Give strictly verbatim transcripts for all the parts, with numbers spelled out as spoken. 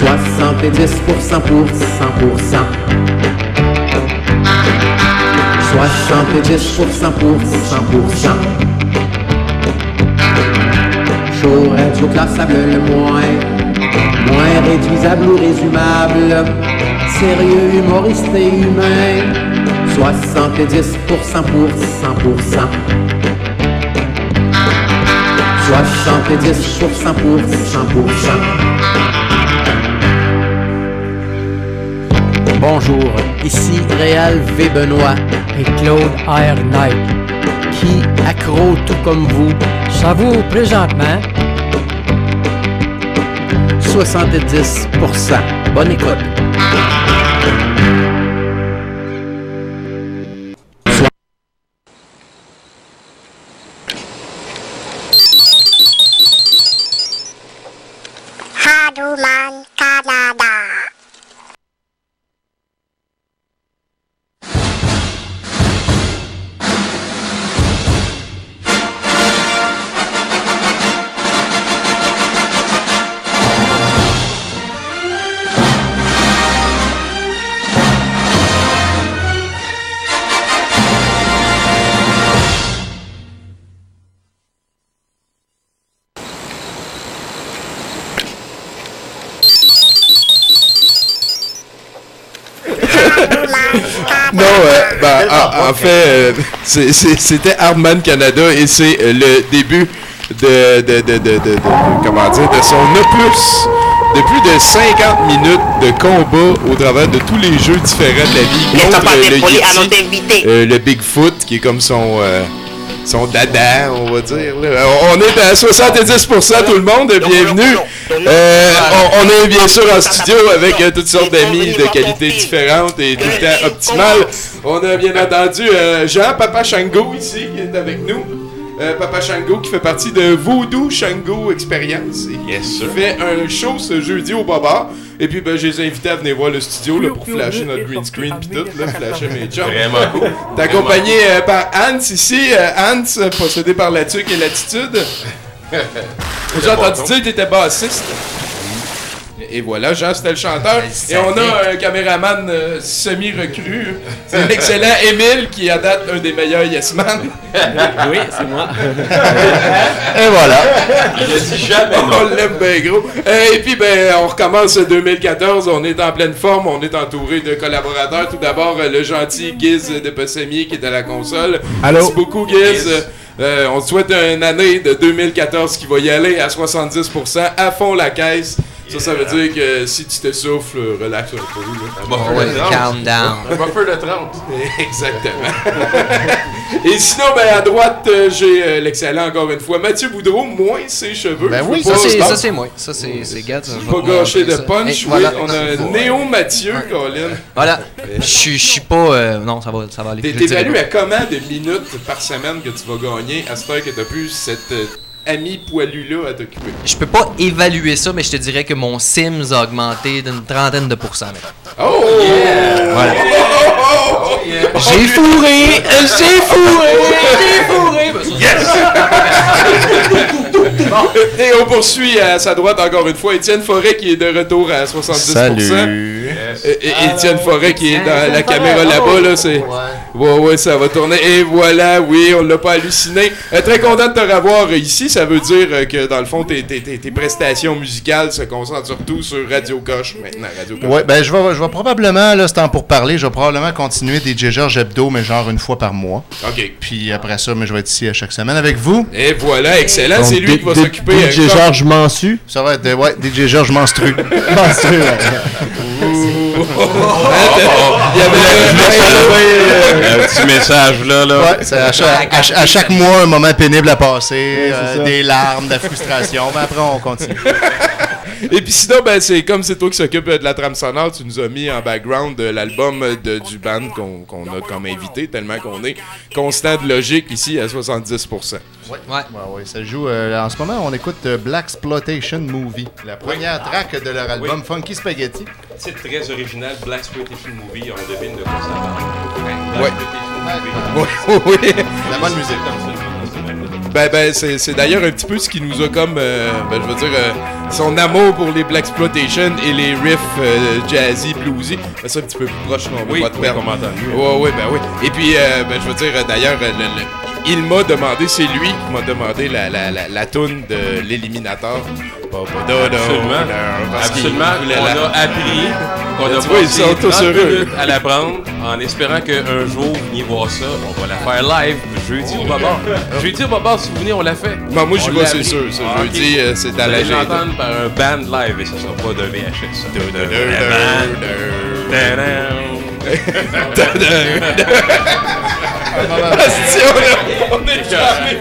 soixante-dix pour cent pour cent pour cent. soixante-dix pour cent pour cent pour cent. Chaud, radio classable le moins, moins réduisable ou résumable, sérieux, humoriste et humain. soixante-dix pour cent pour cent pour cent. soixante-dix pour cent pour cent pour cent. Bonjour, ici Réal V. Benoît et Claude R. Knight, qui, accro tout comme vous, savoure présentement soixante-dix pour cent. Bonne écoute. Hanuman Canada. Non, euh, ben, en, en fait, euh, c'est, c'est, c'était Hardman Canada et c'est euh, le début de, de, de, de, de, de, de, comment dire, de son opus de plus de cinquante minutes de combat au travers de tous les jeux différents de la vie contre euh, le Yeti, euh, le Bigfoot qui est comme son... Euh, son dada, on va dire. Là. On est à soixante-dix pour cent tout le monde, bienvenue. Euh, on, on est bien sûr en studio avec euh, toutes sortes d'amis de qualités différentes et tout le temps optimales. On a bien entendu euh, Jean, Papa Shango ici, qui est avec nous. Euh, Papa Shango qui fait partie de Voodoo Shango Experience et yes, qui fait un show ce jeudi au Baba. Et puis ben, je les ai invités à venir voir le studio là, pour flasher notre green screen pis tout, là, flasher mes chums. Vraiment cool. T'es accompagné euh, par Hans ici, euh, Hans, possédé par la tuque et l'attitude. J'ai entendu dire que t'étais bassiste. Et voilà, Jean, c'était le chanteur. Et on a un caméraman euh, semi-recru. C'est l'excellent Émile, qui est à date un des meilleurs Yes Man. Oui, c'est moi. Et voilà. Il a dit jamais. On l'aime bien gros. Et puis, ben, on recommence deux mille quatorze. On est en pleine forme. On est entouré de collaborateurs. Tout d'abord, le gentil Giz de Pessemier qui est à la console. Allô? Merci beaucoup, Giz. Giz. Euh, on te souhaite une année de deux mille quatorze qui va y aller à soixante-dix pour cent à fond la caisse. Ça, ça veut dire que si tu t'essouffles, relax un peu. Là. Un buffer de trente. Calm down. Un buffer de trente. Exactement. Et sinon, ben, à droite, euh, j'ai euh, l'excellent, encore une fois, Mathieu Boudreau, moins ses cheveux. Ben oui, ça, pas, c'est, ça c'est moi. Ça, c'est, c'est Gad. Pas gâché de punch. Hey, oui, voilà. on a Néo Mathieu, Colin. Voilà. Je suis pas... Euh, non, ça va, ça va aller. T'es évalué à combien de minutes par semaine que tu vas gagner à cette heure que t'as plus cette... Euh, ami poilu-là à t'occuper? Je peux pas évaluer ça, mais je te dirais que mon Sims a augmenté d'une trentaine de pourcents. Oh! Yeah! Voilà. Oh, oh, oh, oh. Yeah. J'ai fourré! J'ai fourré! J'ai fourré! Yes! Et on poursuit à sa droite encore une fois Étienne Forêt qui est de retour à soixante-dix pour cent. Salut! Et, et Étienne Forêt qui est dans la caméra là-bas, là, c'est... Ouais, ouais, ça va tourner. Et voilà, oui, on l'a pas halluciné. Euh, très content de te revoir ici. Ça veut dire euh, que, dans le fond, tes, tes, tes, tes prestations musicales se concentrent surtout sur Radio Coche, maintenant. Radio Coche. Ouais, ben, je vais, je vais probablement, là, c'est temps pour parler, je vais probablement continuer D J Georges Hebdo, mais genre une fois par mois. OK. Puis après ça, mais je vais être ici à chaque semaine avec vous. Et voilà, excellent. C'est lui qui va s'occuper... D J Georges Mensu. Ça va être, de, ouais, D J Georges Menstru. Menstru, ouais. Il y avait un petit message là, là. Ouais, c'est à, chaque, à, à chaque mois un moment pénible à passer, ouais, euh, des larmes, de la frustration, mais après on continue. Et puis sinon, ben, c'est comme c'est toi qui s'occupe de la trame sonore, tu nous as mis en background de l'album de, du band qu'on, qu'on a comme invité, tellement qu'on est constant de logique ici à soixante-dix pour cent. Ouais, ouais, ouais, ouais, ça joue. Euh, en ce moment, on écoute euh, Blaxploitation Movie, la première oui. track de leur album oui. Funky Spaghetti. C'est très original, Blaxploitation Movie, on devine de quoi ça parle. Ouais. Oui, oui. La bonne musique. Ben, ben, c'est, c'est d'ailleurs un petit peu ce qui nous a comme, euh, ben, je veux dire, euh, son amour pour les Blaxploitation et les riffs euh, jazzy, bluesy. Ben, c'est un petit peu plus proche, on va Oui, pas te oui, perdre. on m'entend mieux. Ouais, ouais, ben oui. Et puis, euh, ben, je veux dire, euh, d'ailleurs, euh, le, le- il m'a demandé, c'est lui qui m'a demandé la, la, la, la toune de l'Éliminateur. Absolument. Absolument. On a appris qu'on a Tu vois, ils passé sont tous trente heureux. minutes à la prendre en espérant qu'un jour, vous veniez voir ça. On va la faire live jeudi au Babar. Jeudi au Babar, si vous venez, on l'a fait. Ben, moi, j'y On vais, l'a c'est appris. sûr. Ça, Ah, jeudi, ok. euh, c'est Vous à allez l'agenda. l'entendre par un band live et ce sera pas de V H S. ça. On est jamais.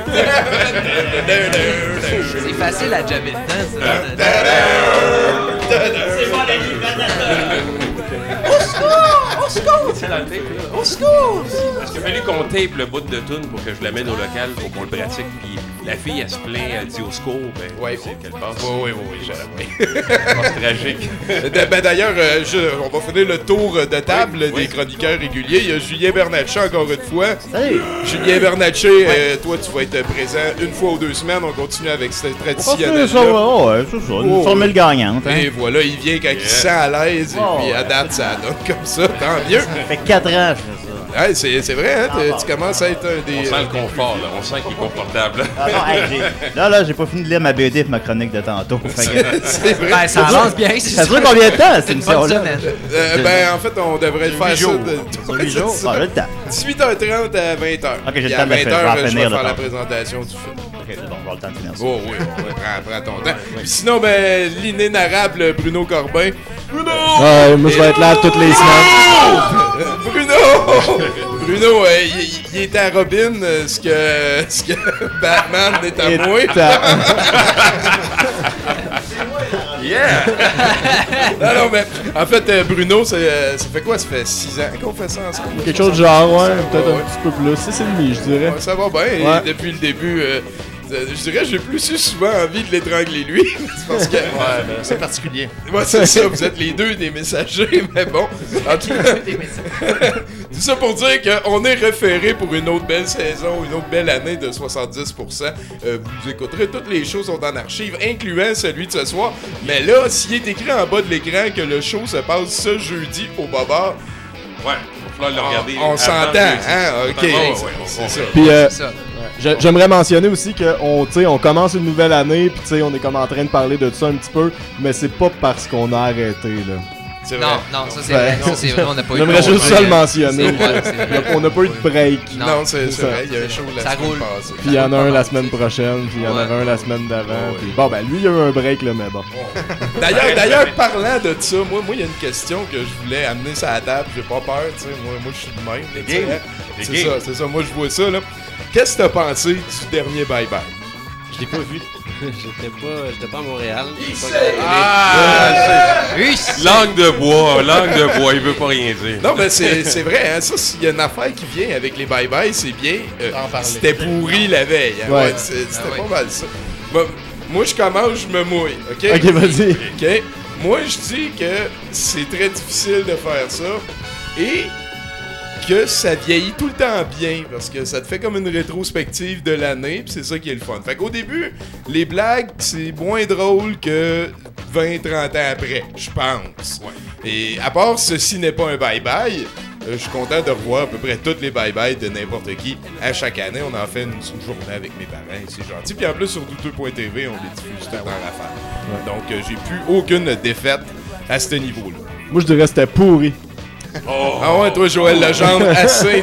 C'est facile à jammer dedans, ça. C'est la tape, là. Au secours! Parce qu'il a fallu qu'on tape le bout de tune pour que je l'amène au local pour qu'on le pratique. Puis la fille, elle se plaint, elle dit au secours. Ben, Ouais, c'est qu'elle passe. Oui, oui, oui, oui. C'est tragique. Ben, d'ailleurs, euh, je- on va finir le tour de table Oui, des oui. chroniqueurs réguliers. Il y a Julien Bernatchez encore une fois. Salut! Julien Bernatchez, euh, toi, tu vas être présent une fois ou deux semaines. On continue avec cette On va traditionnelle. faire ça, ouais, ouais, c'est ça. Une Oh, formule gagnante. Hein. Et voilà, il vient quand il se sent à l'aise. Oh, et puis à ouais. date, ça donne comme ça. Tant mieux. Ça fait quatre ans que je fais ça. Ouais, c'est, c'est vrai, hein? Tu- tu commences à être un On des. sent le confort, là. On sent qu'il est confortable. Ah non, hey, j'ai- là, là, j'ai pas fini de lire ma B D pour ma chronique de tantôt. Fait que- C'est vrai. Ben, ça avance bien, c'est Ça ça. dure combien de temps, cette Une bonne émission-là? semaine. Euh, ben, en fait, on devrait faire ça jours. de Sur huit jours? Ah, j'ai le temps. dix-huit heures trente à vingt heures. Ok, j'ai le Puis temps à de le vingt faire. Je vais heures, en je vais finir faire le la temps. présentation du film. Ok, c'est bon, on va avoir le temps de finir ça. Oh oui, ouais, prends, prends ton temps. Puis sinon, ben, l'inénarrable Bruno Corbin. Bruno! Ouais, moi je vais être là toutes les semaines. Euh, Bruno! Bruno, euh, il, il est à Robin, euh, ce que, ce que Batman est à moi. Yeah! Non, non, mais en fait, euh, Bruno, c'est, euh, ça fait quoi? Ça fait six ans qu'on fait ça ensemble? Quelque chose de genre, ouais, peut-être Ouais, un ouais. petit peu plus. six et demi, je dirais. Ouais, ça va bien. Et Ouais. depuis le début, euh, je dirais que j'ai plus eu souvent envie de l'étrangler lui. C'est parce que. Ouais, ben, c'est particulier. Ouais, c'est ça, vous êtes les deux des messagers, mais bon. En tout cas, tout ça pour dire qu'on est référé pour une autre belle saison, une autre belle année de soixante-dix pour cent. Euh, vous écouterez toutes les shows sont en archive, incluant celui de ce soir. Mais là, s'il est écrit en bas de l'écran que le show se passe ce jeudi au Bobar, Ouais, il va falloir le regarder. on, on avant s'entend, jeudi. hein? Ok, Ouais, ouais, ouais, c'est ouais, ça. ouais. Puis euh, C'est ça. je- j'aimerais mentionner aussi qu'on on commence une nouvelle année, puis tu sais, on est comme en train de parler de ça un petit peu, mais c'est pas parce qu'on a arrêté, là. C'est vrai. Non, non, ça c'est Ouais. vrai. Ça c'est vrai, on n'a pas eu J'aimerais de juste ça le mentionner. C'est vrai, c'est vrai. On n'a pas eu de break. Non, Non, c'est, c'est c'est ça. vrai, il y a un show la Ça semaine roule. passée. Puis il y en a un la Pas semaine mal. prochaine, puis il y en Ouais. avait un la semaine d'avant. Ouais. Puis bon, ben lui, il y a eu un break, là, mais bon. D'ailleurs, d'ailleurs, parlant de ça, moi, moi, il y a une question que je voulais amener sur la table. J'ai pas peur, tu sais. Moi, moi, je suis de même. là, tu sais, game. hein. Les C'est games. ça, c'est ça. Moi, je vois ça, là. Qu'est-ce que t'as pensé du dernier Bye Bye? Je l'ai pas vu. J'étais pas, j'étais pas à Montréal. J'ai pas Ah, Oui, c'est- langue de bois, langue de bois, il veut pas rien dire. Non, mais c'est, c'est vrai, hein. Ça, s'il y a une affaire qui vient avec les Bye Bye, c'est bien. euh, T'en parlais. c'était pourri la veille. Hein. Ouais. Ouais, c'est- c'était Ah ouais. pas mal ça. Moi, moi, je commence, je me mouille. OK? Ok, vas-y. OK? Moi, je dis que c'est très difficile de faire ça et que ça vieillit tout le temps bien parce que ça te fait comme une rétrospective de l'année puis c'est ça qui est le fun. Fait qu'au début, les blagues, c'est moins drôle que vingt trente ans après, je pense. Et à part ceci n'est pas un bye-bye, euh, je suis content de revoir à peu près toutes les bye-bye de n'importe qui à chaque année. On en fait une, une journée avec mes parents, c'est gentil. Puis en plus, sur douteux point t v, on les diffuse tout dans rafale. Donc, euh, j'ai plus aucune défaite à ce niveau-là. Moi, je dirais que c'était pourri. Ah ouais, toi, Joël Legendre, assez.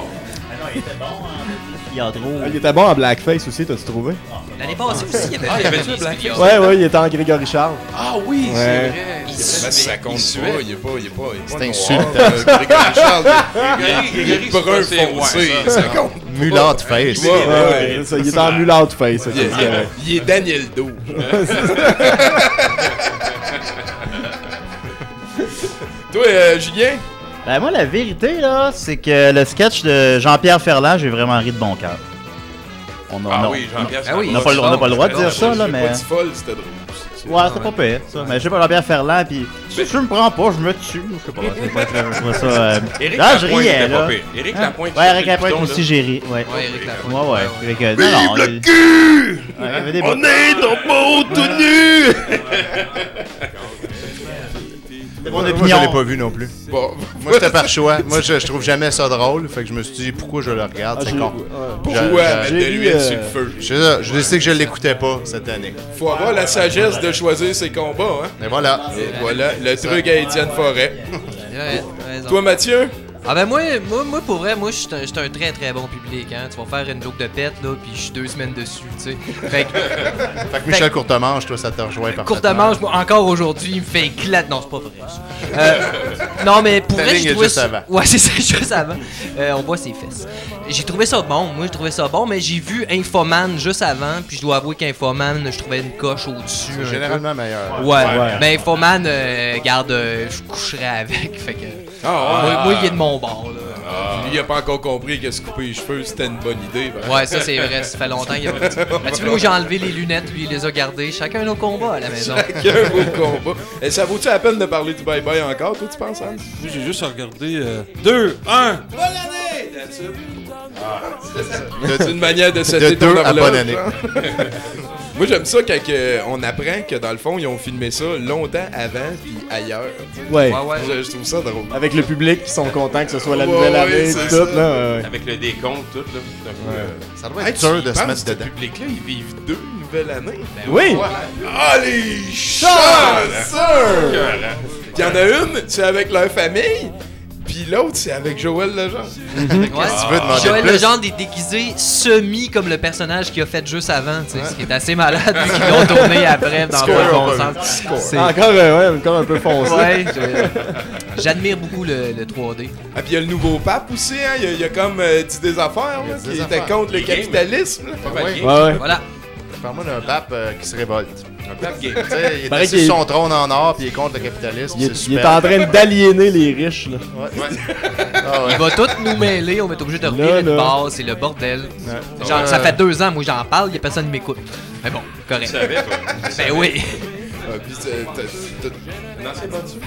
Il y a trop. Ah, il était bon en blackface aussi, t'as-tu trouvé? L'année passée aussi, il y avait Ah, il y avait-tu des un blackface? milliards. Ouais, ouais, il était en Grégory Charles. Ah oui, Ouais. c'est vrai. Il Mais suait. ça compte il pas, suait. il est pas, il est pas, il est pas C'est noir. insultant. Euh, Grégory Charles, Grégory, Grégory, il est brun c'est pas- foncé, ouais, ça. ça compte. Mulâtre face. Ouais, Ouais, ouais. ouais, c'est ça, il était en mulâtre face, ça, Il est, c'est correct. il est Daniel Do. Toi, euh, Julien? Ben moi, la vérité, là, c'est que le sketch de Jean-Pierre Ferland, j'ai vraiment ri de bon cœur. On a, Ah on a- oui, Jean-Pierre. Ah oui. on n'a pas, le- on n'a pas le droit de dire ça, là, J'ai mais... pas dit folle, c'était drôle. C'est- Ouais, c'était pas pire, ça. Mais je sais pas, Jean-Pierre Ferland, pis si je me prends pas, je me tue. Je sais pas, c'est pas très. Je vois ça. Euh... Éric Là, je Lapointe riais, était là. pas pire. Éric Hein? Lapointe, Ouais, Éric qui Lapointe sortait le aussi, piton, j'ai ri. Ouais, Ouais, Éric Lapointe. ouais, ouais. Ouais, Avec, euh, non, non, le il- cul! Ouais, il y avait des On bouts. est dans mon tout nu! C'est Moi, mon moi, je opinion. l'ai pas vu non plus. Bon, Moi, c'était par choix. Moi, je, je trouve jamais ça drôle. Fait que je me suis dit, pourquoi je le regarde? Ah, C'est j'ai- con. ouais. pourquoi Je- mettre de j'ai l'huile vu, sur euh, le feu? Je sais ça, je sais que je l'écoutais pas cette année. Faut avoir la sagesse de choisir ses combats, hein? Mais voilà. Et voilà, le truc à Étienne Forêt. Ouais, raison. Toi, Mathieu? Ah ben moi, moi, moi pour vrai, moi je suis un, j'suis un très très bon public, hein. Tu vas faire une joke de pète là, puis je suis deux semaines dessus, tu sais. Fait que, Fait que Michel Courtemanche, toi, ça te rejoint parfaitement. courte manche, moi encore aujourd'hui, il me fait éclate. Non, c'est pas vrai. Ça. Euh, non mais pour Ta vrai, ligne j'ai est trouvé juste ça. avant. Ouais, c'est ça, juste avant. Euh, on voit ses fesses. J'ai trouvé ça bon, moi j'ai trouvé ça bon, mais j'ai vu Infoman juste avant, puis je dois avouer qu'Infoman, je trouvais une coche au-dessus. un C'est peu. généralement meilleur. Ouais, Ouais. ben Infoman, euh, garde, euh, je coucherais avec, fait que. Ah, Moi, moi, il est de mon bord, là. Lui, il a pas encore compris que se couper les cheveux, c'était une bonne idée. ben. Ouais, ça c'est vrai, ça fait longtemps qu'il a pas dit. Ben, tu vois, moi j'ai enlevé les lunettes, lui il les a gardées. Chacun nos combats à la maison. Chacun vos combats. Et ça vaut-tu la peine de parler du bye-bye encore, toi, tu penses, Hans? Moi, j'ai juste regardé deux, un. Bonne année! That's it. C'est une manière de setter De ton deux à horloge, bonne année. hein? Moi, j'aime ça quand que on apprend que, dans le fond, ils ont filmé ça longtemps avant puis ailleurs. Ouais. Ouais, ouais. Je, je trouve ça drôle. Avec le public qui sont contents que ce soit la Ouais, nouvelle ouais, année c'est et tout, ça. là. ouais, ouais. Avec le décompte, tout, là. C'est un peu, euh, Ça doit Hey, être tu dur y de se penses, mettre ce dedans. public-là, ils vivent deux nouvelles années. Oui! Ah, les chanceux! Il y en a une, c'est avec leur famille, puis l'autre, c'est avec Joël Legendre. Ouais. Tu veux demander Joël plus? Legendre est déguisé semi comme le personnage qu'il a fait juste avant, tu sais, ce qui est assez malade vu qu'ils l'ont tourné après dans Score, le bon on sens. C'est- Encore, euh, ouais, encore un peu foncé. Ouais, je- j'admire beaucoup le, le trois D. Ah, puis il y a le nouveau pape aussi, hein. Il y a, il y a comme euh, dit des affaires, Il y a là, dit qui des était affaires. contre le Les games. capitalisme. là. pas mal Ouais. gay. Ouais, ouais. Voilà. Parle-moi d'un pape euh, qui se révolte. Un pape gay. Tu sais, il est Paraît assis qu'il sur est- son trône en or, puis il est contre le capitalisme. Il est, C'est il est super. en train d'aliéner les riches, là. Ouais. Ah ouais. Il va tout nous mêler, on va être obligé de revirer de là. base, c'est le bordel. Ouais. Genre, Euh, ça fait deux ans, moi j'en parle, y a personne qui m'écoute. Mais bon, Tu correct. savais, toi. Tu savais. Ben oui. Ah, puis t'as- t'as- t'as- Non, c'est pas du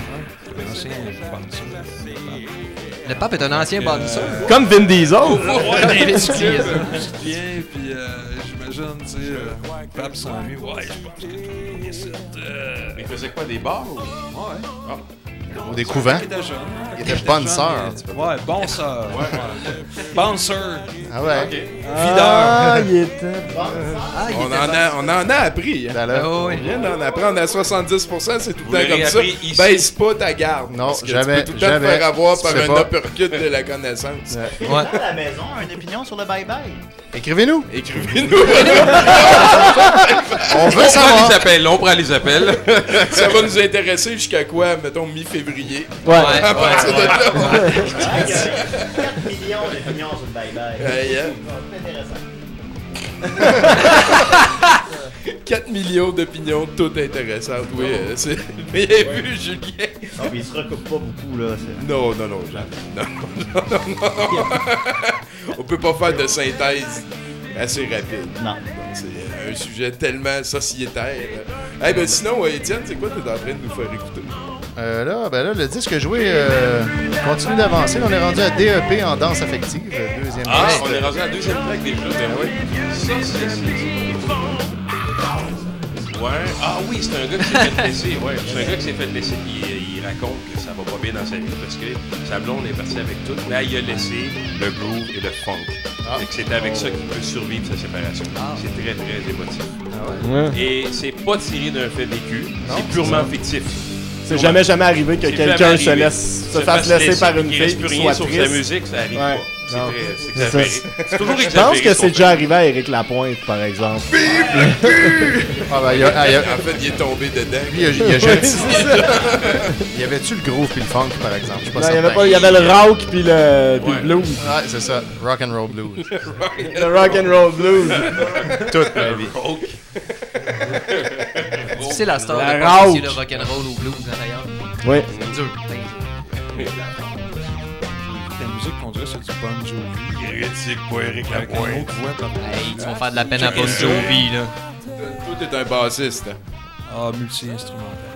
Le pape est un ancien bâtisseur. Comme Vin Diesel. Comme Vin Diesel. Je viens, puis euh, j'imagine, tu sais, euh, le pape s'ennuie. Ouais, je pense que tout le monde est ici, euh, Il faisait quoi, des bars? Ou... Ouais. Ou des couvents. Il était jeune. Il était bonne sœur. Ouais, bon sœur. Bonne sœur. Ah ouais. Ah, il était... Ah, il on, était en bon. a, on en a appris. Hein. Ben là, Ah On oui. vient d'en apprendre à soixante-dix pour cent, c'est tout Vous le temps l'aurez comme ça. appris ici. Baisse pas ta garde. Non, parce que jamais, tu peux tout le temps te jamais. faire avoir Tu par fais un pas. uppercut de la connaissance. Ouais. À la maison, une opinion sur le bye-bye. Écrivez-nous. Écrivez-nous. On veut On prend savoir. les appels, on prend les appels. Ça va nous intéresser jusqu'à quoi, mettons, mi-février. Ouais. Ouais, À partir ouais, de là. quatre millions d'opinions sur le bye-bye. Aïe, hein. quatre millions d'opinions, toutes intéressantes. Oui, euh, c'est bien vu, Julien. Non, mais il se recoupe pas beaucoup, là. c'est- Non, non, non, jamais. Non, non, non, non. On peut pas faire de synthèse assez rapide. Non. C'est euh, un sujet tellement sociétaire. Eh ben sinon, euh, Étienne, c'est quoi que t'es en train de nous faire écouter? Euh, là, ben là, le disque joué euh, continue d'avancer. On est rendu à D E P en danse affective, euh, deuxième Ah, piste. on est rendu à la deuxième track déjà. Ben oui. Ça, c'est... c'est- Ouais. Ah oui, c'est un gars qui s'est fait laisser. Ouais, c'est un gars qui s'est fait laisser. Il, il raconte que ça va pas bien dans sa vie parce que sa blonde est partie avec tout, mais il a laissé le groove et le funk. Fait que c'est avec ça qu'il peut survivre sa séparation. C'est très, très émotif. Ouais. Et c'est pas tiré d'un fait vécu, c'est purement fictif. C'est jamais, jamais arrivé que C'est quelqu'un jamais se arrivé. laisse, se fasse laisser par une qu'il fille reste plus qui rien soit sur sa triste. musique, ça arrive Ouais. pas. C'est Non. très, c'est C'est exagéré. ça. C'est toujours Je exagéré. pense que son c'est déjà fait. arrivé à Éric Lapointe, par exemple. Ah, ben, il y a- ah, il y a- En fait, il est tombé dedans. Lui, il y a, il y a jeté. Il y avait-tu le groove puis le funk, par exemple? Je suis pas Non, il y certain. avait pas, il y avait le rock puis le, puis Ouais. le blues. Ouais, c'est ça. Rock and roll blues. Le rock and roll blues. Toute ma vie. C'est la star La de pas rock. le rock'n'roll au blues, hein, d'ailleurs. Oui. C'est dur. La musique qu'on dirait, c'est du Bon Jovi. Hérétique, pas Eric Avec une autre voix comme Hey, tu vas faire de la peine à Bon Jovi, là. Toi, t'es un bassiste. hein. Ah, multi-instrumentaliste.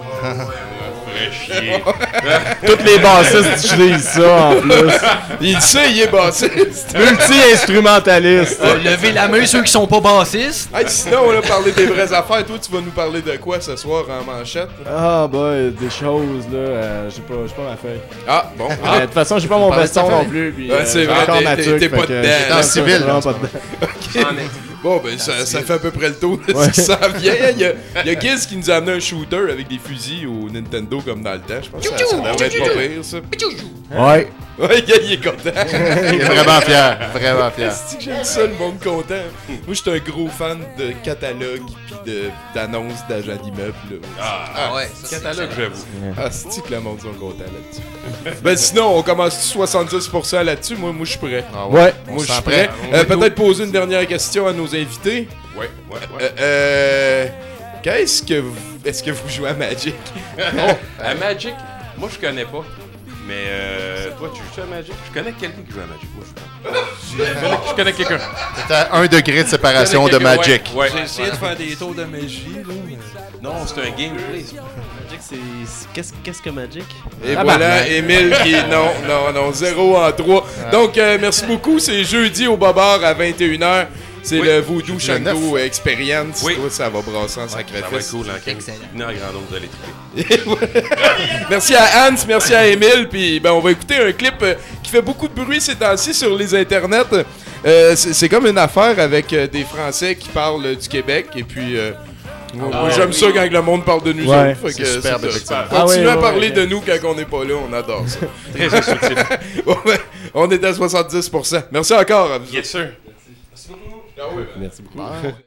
Toutes les bassistes utilisent ça en plus. Il sait, il est bassiste. Multi-instrumentaliste. Euh, levez la main ceux qui sont pas bassistes. Hey, sinon, on a parlé des vraies affaires. Toi, tu vas nous parler de quoi ce soir en manchette? Ah, bah, des choses, là. Euh, j'ai pas, j'ai pas ma feuille. Ah, bon. Euh, Ah. De toute façon, j'ai pas mon Parle de veston ta non feuille. plus. Puis, Ouais, euh, c'est j'ai vrai, encore t'es- ma t'es- tuque, t'es fait pas que dedans. j'étais en civil, vraiment là, pas dedans. Ok. Bon, ben, ça, ça fait à peu près le tour de ce qui s'en vient. Il y a, il y a Giz qui nous a amené un shooter avec des fusils au Nintendo comme dans le temps. Je pense que ça, ça devrait être pas pire, ça. Ouais. Ouais, gars, il est content. Il est vraiment fier. Vraiment fier. C'est que j'aime ça, le monde content. Moi, j'éis un gros fan de catalogue pis de, d'annonces d'agents d'immeubles. là. Ah, Ah ouais, ça, c'est catalogue, excellent. j'avoue. Ah, c'est que le monde sont contents là-dessus. Ben sinon, on commence soixante-dix pour cent là-dessus. Moi, moi je suis prêt. Ah Ouais. On Moi, je se suis sent prêt. prêt. Euh, peut-être poser une dernière question à nos invités. Ouais, ouais, ouais. Euh, euh, qu'est-ce que vous... Est-ce que vous jouez à Magic? Oh, à Magic, moi je connais pas. Mais euh, toi, tu joues à Magic? Je connais quelqu'un qui joue à Magic. Moi, je connais, je connais quelqu'un. C'est à un degré de séparation de Je connais quelqu'un, Magic. Ouais, J'ai ouais. essayé de faire des tours de magie, là, mais... Non, c'est un gameplay. Magic, c'est. c'est- Qu'est-ce qu'est-ce que Magic? Et Ah, voilà, bah, Émile qui... Non, non, non, zéro en trois. Donc, euh, merci beaucoup. C'est jeudi au Bobar à vingt et une heures. C'est Oui. le Voodoo Le Shango Experience. Oui. Toi, ça va brasser en Ça va être sacrifice. cool, hein, quand Excellent. venez en grand nombre, vous allez triper. Merci à Hans, merci à Émile. Puis ben, on va écouter un clip euh, qui fait beaucoup de bruit ces temps-ci sur les internets. Euh, c'est, c'est comme une affaire avec euh, des Français qui parlent euh, du Québec. Et puis, euh, moi, moi, ouais. j'aime ça quand le monde parle de nous Ouais. autres. Fait C'est que superbe, ça. effectivement. Ah Continuez ouais, à ouais, parler ouais. de nous quand on n'est pas là. On adore ça. Très instructif. Bon, ben, on est à soixante-dix pour cent. Merci encore à vous. Yes, sir. Merci beaucoup.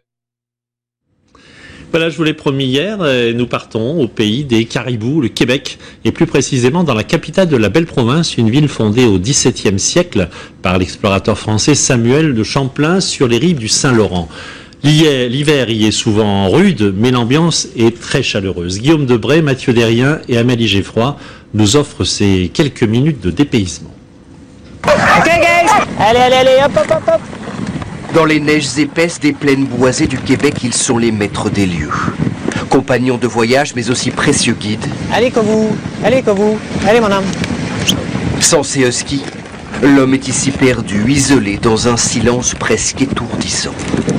Voilà, je vous l'ai promis hier, euh, nous partons au pays des caribous, le Québec, et plus précisément dans la capitale de la belle province, une ville fondée au dix-septième siècle par l'explorateur français Samuel de Champlain sur les rives du Saint-Laurent. L'hiver l'hiver y est souvent rude, mais l'ambiance est très chaleureuse. Guillaume Debray, Mathieu Derrien et Amélie Geffroy nous offrent ces quelques minutes de dépaysement. Ok, guys! Allez, allez, allez, hop, hop, hop, hop! Dans les neiges épaisses des plaines boisées du Québec, ils sont les maîtres des lieux. Compagnons de voyage, mais aussi précieux guides. Allez, Kovu! Allez, Kovu! Allez, mon homme! Sans ces huskies, l'homme est ici perdu, isolé, dans un silence presque étourdissant.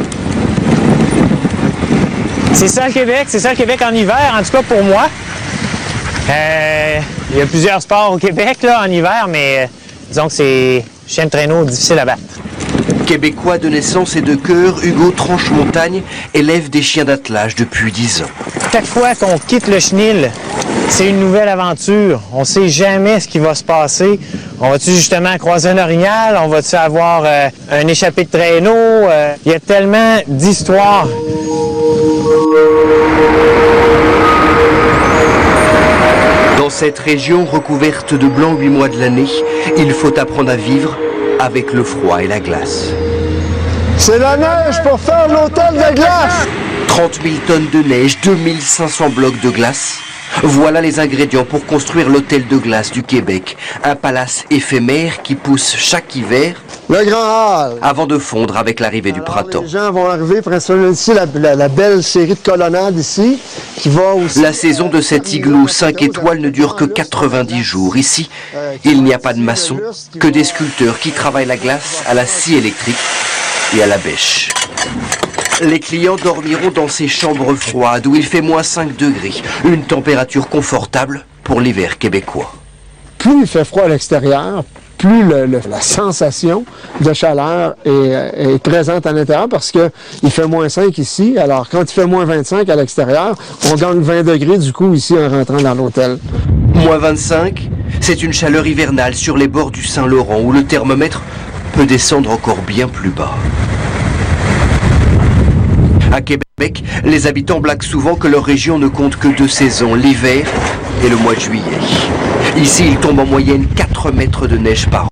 C'est ça le Québec, c'est ça le Québec en hiver, en tout cas pour moi. Euh, il y a plusieurs sports au Québec là, en hiver, mais euh, disons que c'est chien de traîneau difficile à battre. Québécois de naissance et de cœur, Hugo Tranche-Montagne élève des chiens d'attelage depuis dix ans. Chaque fois qu'on quitte le chenil, c'est une nouvelle aventure. On ne sait jamais ce qui va se passer. On va-tu justement croiser un orignal? On va-tu avoir euh, un échappé de traîneau? Euh, il y a tellement d'histoires. Dans cette région recouverte de blanc huit mois de l'année, il faut apprendre à vivre avec le froid et la glace. C'est la neige pour faire l'hôtel de glace! trente mille tonnes de neige, deux mille cinq cents blocs de glace. Voilà les ingrédients pour construire l'hôtel de glace du Québec. Un palace éphémère qui pousse chaque hiver le grand hall avant de fondre avec l'arrivée du printemps. Les gens vont arriver, principalement ici, la, la, la belle série de colonnades ici, qui va aussi... La saison de cet igloo cinq étoiles ne dure que quatre-vingt-dix jours. Ici, il n'y a pas de maçons, que des sculpteurs qui travaillent la glace à la scie électrique et à la bêche. Les clients dormiront dans ces chambres froides où il fait moins cinq degrés, une température confortable pour l'hiver québécois. Plus il fait froid à l'extérieur, plus le, le, la sensation de chaleur est, est présente à l'intérieur parce qu'il fait moins cinq ici. Alors quand il fait moins vingt-cinq à l'extérieur, on gagne vingt degrés du coup ici en rentrant dans l'hôtel. Moins vingt-cinq, c'est une chaleur hivernale sur les bords du Saint-Laurent où le thermomètre peut descendre encore bien plus bas. À Québec, les habitants blaguent souvent que leur région ne compte que deux saisons, l'hiver et le mois de juillet. Ici, il tombe en moyenne quatre mètres de neige par an.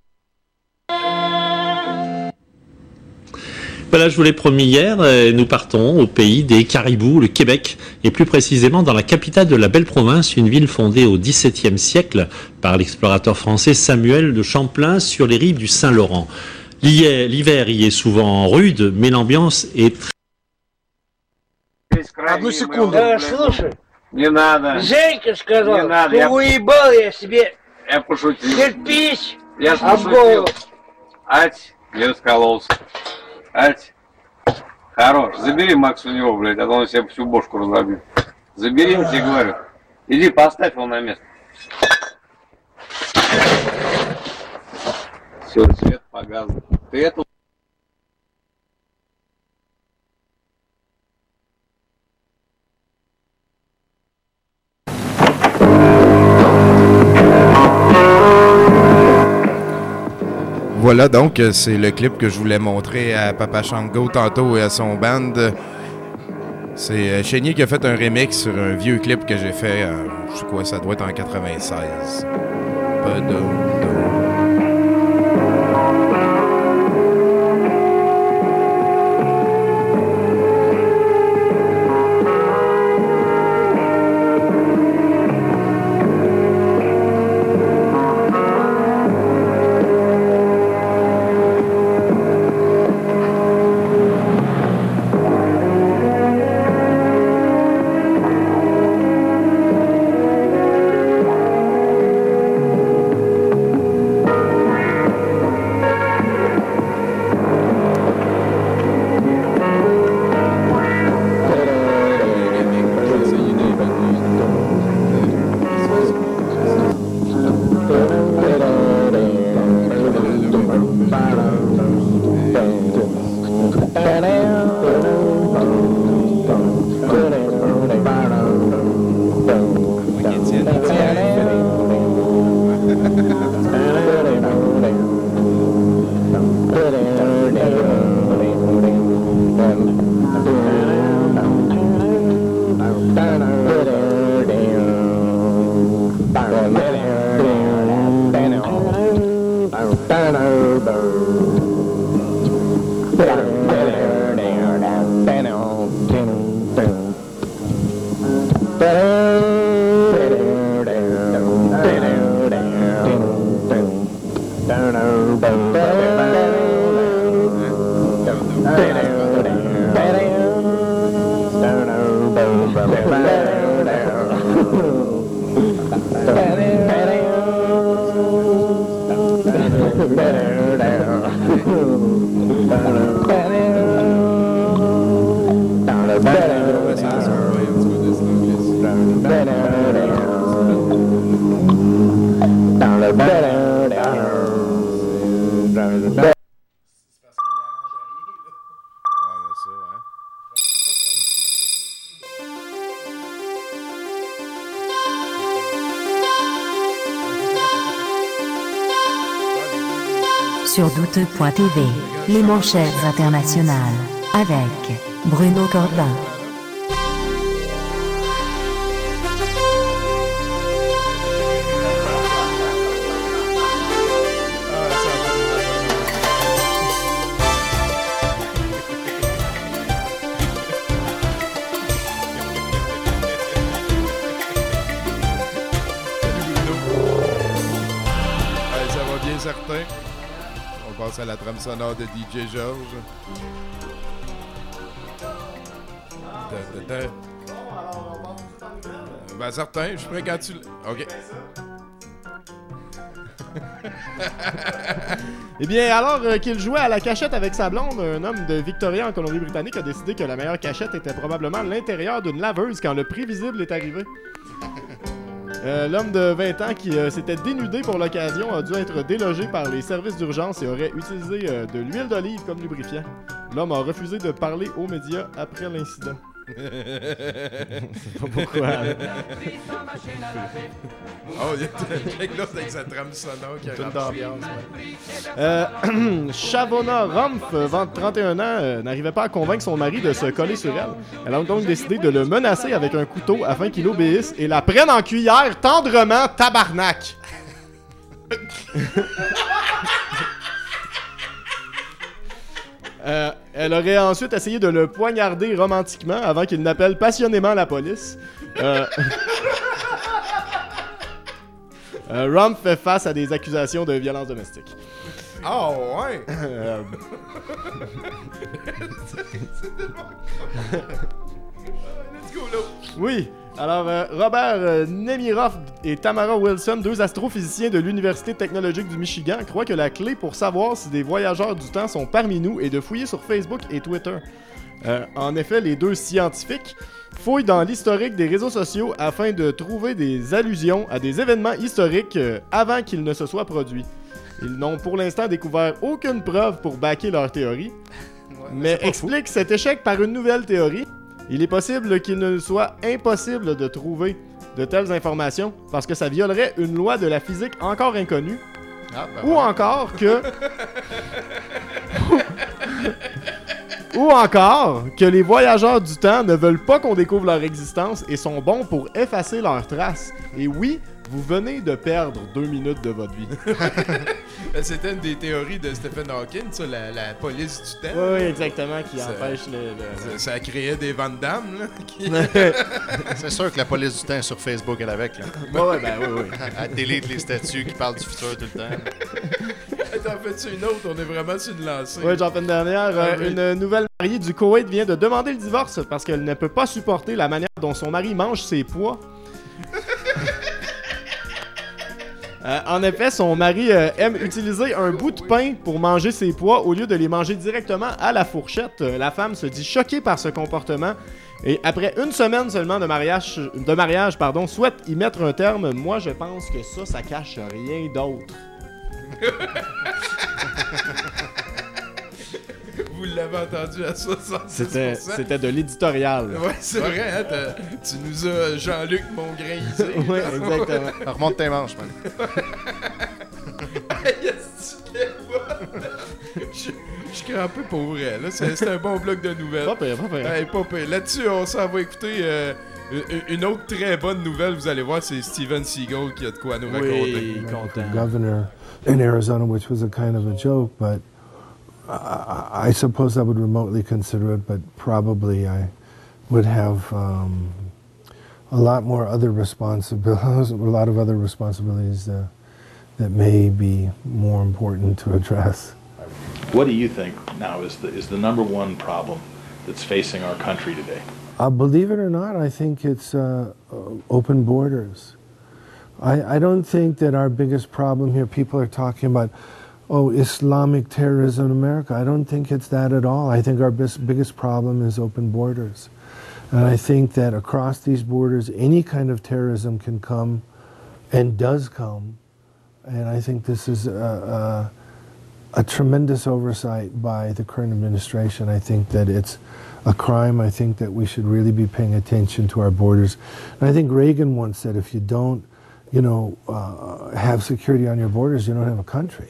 Voilà, je vous l'ai promis hier, euh, nous partons au pays des caribous, le Québec, et plus précisément dans la capitale de la belle province, une ville fondée au dix-septième siècle par l'explorateur français Samuel de Champlain sur les rives du Saint-Laurent. L'hiver y est souvent rude, mais l'ambiance est très Одну секунду. Да, слушай. Не надо. Женька сказал, Не надо, что я- уебал я себе Я пошутил. кирпич Я об пошутил. голову. Ать, не раскололся. Ать. Хорош. Забери Макс у него, блядь, а то он себе всю бошку разобьет. Забери, я тебе говорю. Иди, поставь его на место. Все, свет погас. Ты эту... Voilà donc, euh, c'est le clip que je voulais montrer à Papa Shango tantôt et à son band. C'est euh, Chénier qui a fait un remix sur un vieux clip que j'ai fait, euh, je sais quoi, ça doit être en quatre-vingt-seize. Pas de... Sur douteux point t v, les manchettes internationales, avec Bruno Corbin. Ouais, ça va bien certain. On passe à la trame sonore de D J Georges. Da, da, da. Ben certain, je suis prêt quand tu... l- OK. Eh bien, alors euh, qu'il jouait à la cachette avec sa blonde, un homme de Victoria en Colombie-Britannique a décidé que la meilleure cachette était probablement l'intérieur d'une laveuse quand le prévisible est arrivé. Euh, L'homme de vingt ans qui euh, s'était dénudé pour l'occasion a dû être délogé par les services d'urgence et aurait utilisé euh, de l'huile d'olive comme lubrifiant. L'homme a refusé de parler aux médias après l'incident. Je sais pas pourquoi. Oh, il y a Jack Lost avec sa trame sonore qui a Toute rentré. d'ambiance, ouais. Euh, Shavona Rumpf, vingt, trente et un ans, euh, n'arrivait pas à convaincre son mari de se coller sur elle. Elle a donc décidé de le menacer avec un couteau afin qu'il obéisse et la prenne en cuillère tendrement, tabarnak. Euh, elle aurait ensuite essayé de le poignarder romantiquement avant qu'il n'appelle passionnément la police. Euh... euh, Rumpf fait face à des accusations de violence domestique. Oh, ouais! Euh, Let's go, là. Oui. Alors, euh, Robert euh, Nemirov et Tamara Wilson, deux astrophysiciens de l'Université technologique du Michigan, croient que la clé pour savoir si des voyageurs du temps sont parmi nous est de fouiller sur Facebook et Twitter. Euh, en effet, les deux scientifiques fouillent dans l'historique des réseaux sociaux afin de trouver des allusions à des événements historiques euh, avant qu'ils ne se soient produits. Ils n'ont pour l'instant découvert aucune preuve pour backer leur théorie, ouais, mais expliquent cet échec par une nouvelle théorie. Il est possible qu'il ne soit impossible de trouver de telles informations parce que ça violerait une loi de la physique encore inconnue. Ah, ben ou ouais. encore que... ou encore que les voyageurs du temps ne veulent pas qu'on découvre leur existence et sont bons pour effacer leurs traces. Et oui, vous venez de perdre deux minutes de votre vie. C'était une des théories de Stephen Hawking, ça, la, la police du temps. Oui, oui, exactement, qui ça, empêche le... le... Ça, ça créait des Van Damme, là. Qui... C'est sûr que la police du temps est sur Facebook, elle avec, là. Ouais, ben oui, oui. Elle délite les statuts qui parlent du futur tout le temps. T'en fais-tu une autre? On est vraiment sur une lancée. Oui, j'en fais une dernière. Ah, euh, oui. Une nouvelle mariée du Koweït vient de demander le divorce parce qu'elle ne peut pas supporter la manière dont son mari mange ses pois. Euh, en effet, son mari euh, aime utiliser un bout de pain pour manger ses pois au lieu de les manger directement à la fourchette. Euh, la femme se dit choquée par ce comportement et après une semaine seulement de mariage, de mariage pardon, souhaite y mettre un terme. Moi, je pense que ça, ça cache rien d'autre. Vous l'avez entendu à soixante-dix pour cent. C'était, c'était de l'éditorial. Ouais, c'est ouais. vrai, hein, tu nous as Jean-Luc Mongrain. Oui, exactement. Remonte tes manches, man. Je suis crampé pour vrai, là. C'est, c'est un bon bloc de nouvelles. Pas pire, pas pire. Hey, pas pire. Là-dessus, on s'en va écouter euh, une autre très bonne nouvelle. Vous allez voir, c'est Steven Seagal qui a de quoi nous raconter. Oui, content. Governor in Arizona, which was a kind of a joke, but I, I suppose I would remotely consider it, but probably I would have um, a lot more other responsibilities, a lot of other responsibilities uh, that may be more important to address. What do you think now is the is the number one problem that's facing our country today? Uh, believe it or not, I think it's uh, uh, open borders. I, I don't think that our biggest problem here, people are talking about, oh, Islamic terrorism in America. I don't think it's that at all. I think our bis- biggest problem is open borders. And I think that across these borders, any kind of terrorism can come and does come. And I think this is a, a, a tremendous oversight by the current administration. I think that it's a crime. I think that we should really be paying attention to our borders. And I think Reagan once said, if you don't, you know, uh, have security on your borders, you don't have a country.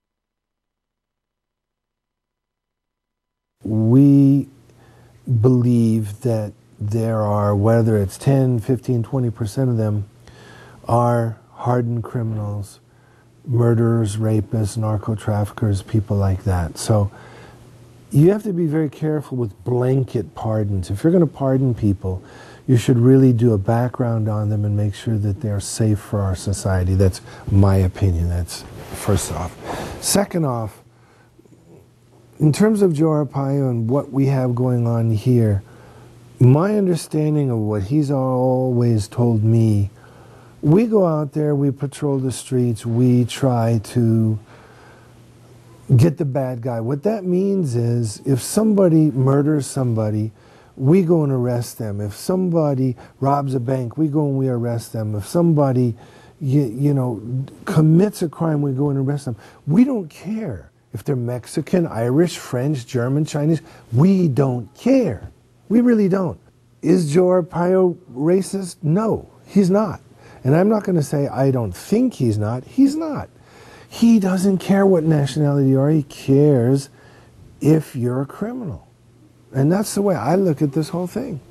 We believe that there are, whether it's ten, fifteen, twenty percent of them, are hardened criminals, murderers, rapists, narco-traffickers, people like that. So you have to be very careful with blanket pardons. If you're going to pardon people, you should really do a background on them and make sure that they're safe for our society. That's my opinion. That's first off. Second off, in terms of Joe Arpaio and what we have going on here, my understanding of what he's always told me, we go out there, we patrol the streets, we try to get the bad guy. What that means is if somebody murders somebody, we go and arrest them. If somebody robs a bank, we go and we arrest them. If somebody, you, you know, commits a crime, we go and arrest them. We don't care if they're Mexican, Irish, French, German, Chinese. We don't care. We really don't. Is Joe Arpaio racist? No, he's not. And I'm not going to say I don't think he's not. He's not. He doesn't care what nationality you are. He cares if you're a criminal. And that's the way I look at this whole thing.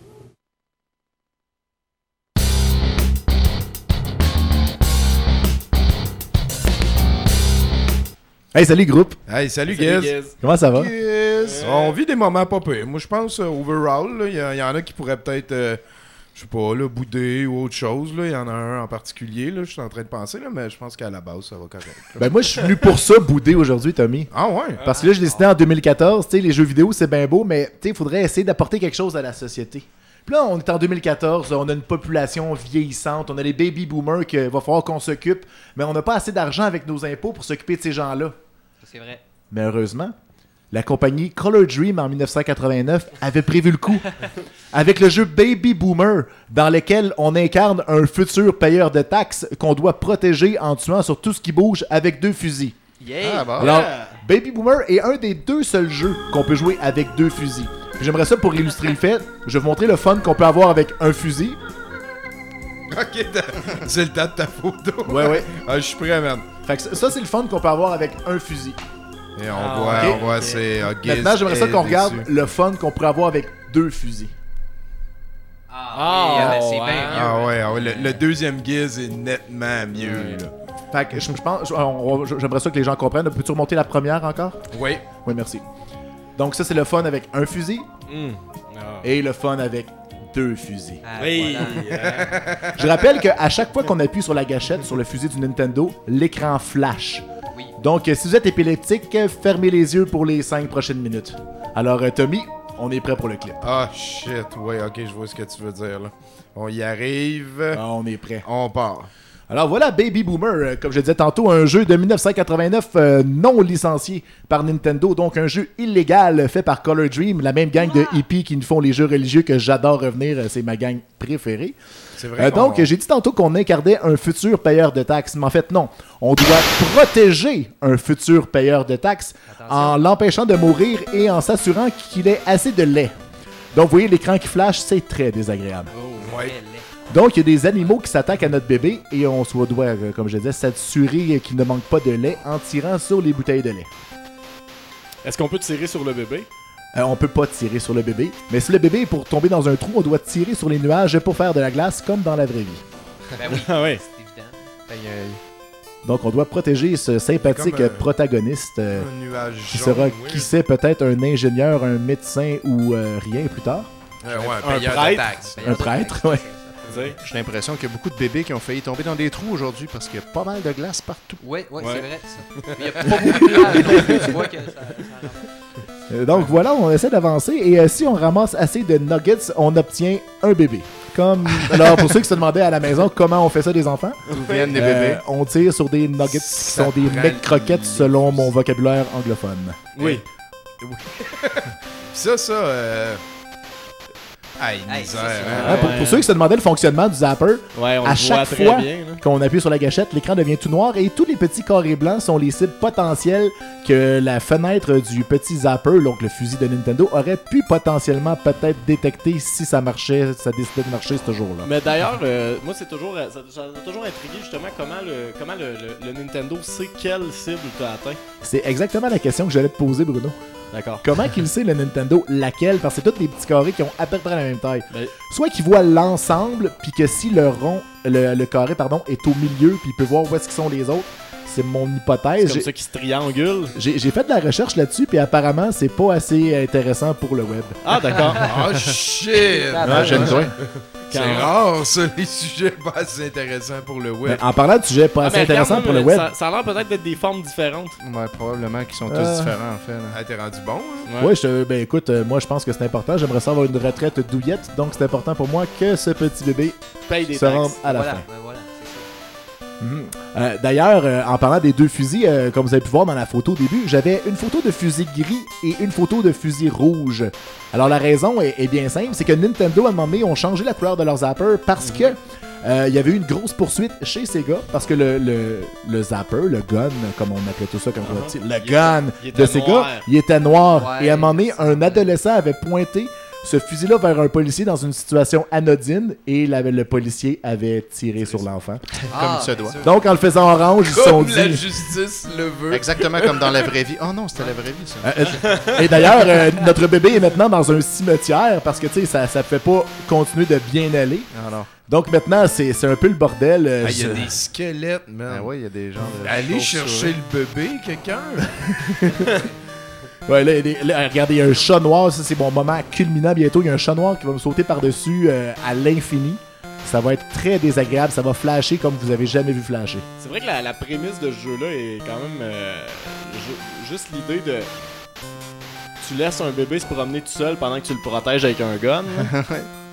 Hey, salut groupe! Hey, salut, salut Giz! Giz. Comment ça va? Giz. On vit des moments pas pires. Moi, je pense, uh, overall, il y, y en a qui pourraient peut-être, euh, je sais pas, là, bouder ou autre chose. Il y en a un en particulier, là, je suis en train de penser, là, mais je pense qu'à la base, ça va correct. Là. Ben moi, je suis venu pour ça, bouder aujourd'hui, Tommy. Ah ouais? Parce que là, je l'ai décidé en deux mille quatorze, tu sais, les jeux vidéo, c'est bien beau, mais tu sais, il faudrait essayer d'apporter quelque chose à la société. Puis là, on est en deux mille quatorze, on a une population vieillissante, on a les baby boomers qu'il va falloir qu'on s'occupe, mais on n'a pas assez d'argent avec nos impôts pour s'occuper de ces gens-là. C'est vrai. Mais heureusement, la compagnie Color Dream en dix-neuf cent quatre-vingt-neuf avait prévu le coup avec le jeu Baby Boomer, dans lequel on incarne un futur payeur de taxes qu'on doit protéger en tuant sur tout ce qui bouge avec deux fusils. Yeah. Ah, bon. Alors, Baby Boomer est un des deux seuls jeux qu'on peut jouer avec deux fusils. Puis j'aimerais ça pour illustrer le fait, je vais vous montrer le fun qu'on peut avoir avec un fusil. Ok, c'est le temps de ta photo. Ouais, ouais. Ah, je suis prêt, man. Fait que ça, ça, c'est le fun qu'on peut avoir avec un fusil. Et on Ah, voit, okay. on voit c'est... Uh, Maintenant, j'aimerais ça qu'on regarde le fun qu'on pourrait avoir avec deux fusils. Ah, oui, ben, c'est bien mieux. Ah ouais, ah ouais, le, le deuxième Giz est nettement mieux, là. Fait que je, je pense, je- on- on- j'aimerais ça que les gens comprennent. Peux-tu remonter la première encore? Oui. Oui, merci. Donc ça, c'est le fun avec un fusil. Mm. Et le fun avec deux fusils. Ah, Oui. voilà. Je rappelle qu'à chaque fois qu'on appuie sur la gâchette, sur le fusil du Nintendo, l'écran flash. Oui. Donc, euh, si vous êtes épileptique, euh, fermez les yeux pour les cinq prochaines minutes. Alors, euh, Tommy, on est prêt pour le clip. Ah, shit, ouais, ok, je vois ce que tu veux dire, là. On y arrive. Ah, on est prêt. On part. Alors voilà, Baby Boomer, euh, comme je disais tantôt, un jeu de dix-neuf cent quatre-vingt-neuf euh, non licencié par Nintendo, donc un jeu illégal fait par Color Dream, la même gang de hippies qui nous font les jeux religieux que j'adore revenir, euh, c'est ma gang préférée. C'est vrai. Euh, donc qu'on- j'ai dit tantôt qu'on incarnait un futur payeur de taxes, mais en fait non, on doit protéger un futur payeur de taxes en l'empêchant de mourir et en s'assurant qu'il ait assez de lait. Donc vous voyez l'écran qui flash, c'est très désagréable. Oh, ouais. Donc, il y a des animaux qui s'attaquent à notre bébé et on se doit, euh, comme je disais, s'assurer qu'il ne manque pas de lait en tirant sur les bouteilles de lait. Est-ce qu'on peut tirer sur le bébé? Euh, on peut pas tirer sur le bébé, mais si le bébé est pour tomber dans un trou, on doit tirer sur les nuages pour faire de la glace comme dans la vraie vie. Ben oui, Ah ouais. c'est évident. Aïe, aïe. Donc, on doit protéger ce sympathique Comme, euh, protagoniste euh, Un nuage qui jaune, sera, oui. qui sait, peut-être un ingénieur, un médecin ou euh, rien plus tard. Euh, ouais, Un payeur de prêtre. taxes. Un prêtre, ouais. J'ai l'impression qu'il y a beaucoup de bébés qui ont failli tomber dans des trous aujourd'hui parce qu'il y a pas mal de glace partout. Ouais, ouais, Ouais. c'est vrai, ça. Mais il n'y a pas beaucoup de place non plus, tu vois que ça... ça... Euh, Donc voilà, on essaie d'avancer et euh, si on ramasse assez de nuggets, on obtient un bébé. Comme alors pour ceux qui se demandaient à la maison comment on fait ça des enfants, D'où viennent les euh, bébés? on tire sur des nuggets qui Ça sont des prend mecs croquettes les selon mon vocabulaire anglophone. Oui. Oui. ça, ça, euh... Aïe, Hey, misère. ça, c'est hein. Hein, pour, pour ceux qui se demandaient le fonctionnement du zapper, Ouais, on à le chaque voit très fois bien. là. qu'on appuie sur la gâchette, l'écran devient tout noir et tous les petits carrés blancs sont les cibles potentielles que la fenêtre du petit zapper, donc le fusil de Nintendo, aurait pu potentiellement peut-être détecter si ça marchait, ça décidait de marcher ce jour-là. Mais d'ailleurs, euh, moi, c'est toujours, euh, ça, ça m'a toujours intrigué justement comment le, comment le, le- le Nintendo sait quelle cible t'as atteint. C'est exactement la question que j'allais te poser, Bruno. D'accord. Comment qu'il sait le Nintendo laquelle? Parce que c'est tous des petits carrés qui ont à peu près la même taille. Ben- Soit qu'il voit l'ensemble, puis que si le rond, le, le carré pardon, est au milieu, puis il peut voir où est-ce qu'ils sont les autres. C'est mon hypothèse. C'est comme J'ai- ça qui se triangule. J'ai j'ai fait de la recherche là-dessus, puis apparemment, c'est pas assez intéressant pour le web. Ah, d'accord. Oh shit! Ah, j'aime ça. C'est Quand- rare, ça, les sujets pas assez intéressants pour le web. Ben, en parlant de sujets pas Ah, assez mais intéressants regarde, pour le moi, web. Ça, ça a l'air peut-être d'être des formes différentes. Ouais, probablement qu'ils sont tous Euh. différents en fait. là. Ah, t'es rendu bon, hein? Ouais, je, ben écoute, euh, moi je pense que c'est important. J'aimerais ça avoir une retraite douillette, donc c'est important pour moi que ce petit bébé Paye des se taxes. rende à la Voilà, fin. ben voilà, c'est ça. Mhm. Euh, D'ailleurs, euh, en parlant des deux fusils, euh, comme vous avez pu voir dans la photo au début, j'avais une photo de fusil gris et une photo de fusil rouge. Alors la raison est, est bien simple, c'est que Nintendo à un moment donné ont changé la couleur de leur zapper parce que euh, il y avait eu une grosse poursuite chez Sega parce que le, le, le zapper, le gun, comme on appelait tout ça, comme on dit, le gun il de était Sega, noir. il était noir. Ouais, et à un moment donné, c'est un ça. adolescent avait pointé ce fusil-là vers un policier dans une situation anodine et la- le policier avait tiré sur l'enfant. Ah, il se bien doit. sûr. Donc en le faisant orange, ils se sont Comme la dit... justice le veut. Exactement comme dans la vraie vie. Oh non, c'était la vraie vie ça. Euh, euh, Et d'ailleurs, euh, notre bébé est maintenant dans un cimetière parce que tu sais, ça ne fait pas continuer de bien aller. Alors, Donc maintenant, c'est c'est un peu le bordel. euh, Ah, il y a je- des squelettes, man. ben ouais, il y a des gens de Allez chauves-souris. chercher le bébé, quelqu'un. Ouais, là, il y a des- là, regardez, il y a un chat noir. Ça, c'est mon moment culminant bientôt. Il y a un chat noir qui va me sauter par-dessus euh, à l'infini. Ça va être très désagréable. Ça va flasher comme vous avez jamais vu flasher. C'est vrai que la, la prémisse de ce jeu-là est quand même euh, ju- juste l'idée de... Tu laisses un bébé se promener tout seul pendant que tu le protèges avec un gun. là.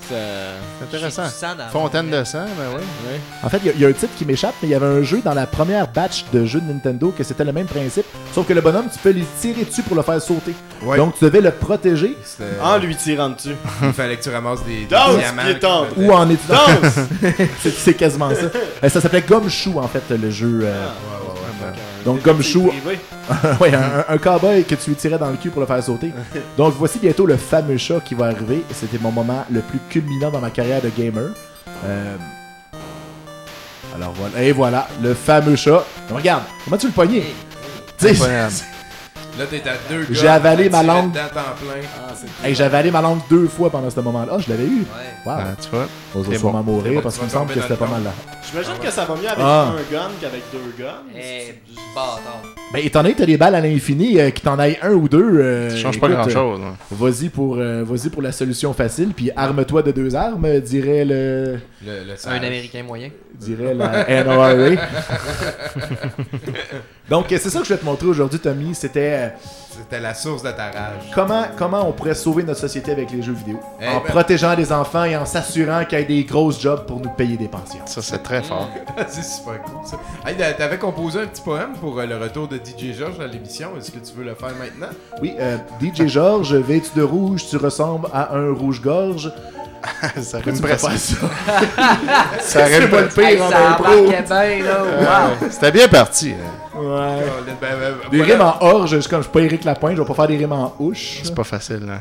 C'est intéressant. J'ai du sang dans Fontaine mon de sang, ben oui. oui. En fait, il y a- il y, a un titre qui m'échappe, mais il y avait un jeu dans la première batch de jeux de Nintendo que c'était le même principe, sauf que le bonhomme, tu peux lui tirer dessus pour le faire sauter. Ouais. Donc, tu devais le protéger. C'était- En lui tirant dessus. Il fallait que tu ramasses des, des Danse, diamants. piéton. Ou en étudiant. Danse! c'est, c'est quasiment ça. Euh, ça s'appelait Gumshoe, en fait, le jeu. euh, Donc, Gumshoe. ouais, un, un cowboy que tu lui tirais dans le cul pour le faire sauter. Donc, voici bientôt le fameux chat qui va arriver. C'était mon moment le plus culminant dans ma carrière de gamer. Euh... Alors voilà. Et voilà, le fameux chat. Donc, regarde, comment tu le pognais? Tu sais, Là, t'es à deux gars. j'ai avalé ma tiré langue. dedans temps plein. Hey, j'ai avalé ma langue deux fois pendant ce moment-là. Ah, je l'avais eu. Wow. Ah, tu vois. On va C'est sûrement bon. mourir C'est bon, parce tu qu'il me vas semble que tomber c'était dans pas le mal là. J'imagine que ça va mieux avec Ah. un gun qu'avec deux guns. Eh, bâtard. Ben, étant donné que t'as des balles à l'infini, euh, qu'il t'en aille un ou deux, euh, Ça change pas écoute, grand-chose, euh, hein. vas-y pour, euh, vas-y pour la solution facile, puis arme-toi de deux armes, dirait le, Le, le Un sage. Américain moyen. dirait la N R A. Donc, c'est ça que je vais te montrer aujourd'hui, Tommy. C'était euh, C'était la source de ta rage. comment, comment on pourrait sauver notre société avec les jeux vidéo, Eh en ben- protégeant les enfants et en s'assurant qu'il y ait des grosses jobs pour nous payer des pensions. Ça, c'est très fort. C'est super cool ça. Hey, t'avais composé un petit poème pour euh, le retour de D J George à l'émission. Est-ce que tu veux le faire maintenant? Oui, euh, D J George, vêtu de rouge, tu ressembles à un rouge-gorge. Ça Pourquoi rime tu me fais presque. faire ça? Ça rime C'est pas le pire Hey, en ça impro. embarquait bien, là. Wow. Ouais, c'était bien parti. hein. Ouais. Ben, ben, ben, Des voilà. rimes en orge, je suis comme je suis pas Éric Lapointe, je vais pas faire des rimes en ouche. C'est pas facile, hein.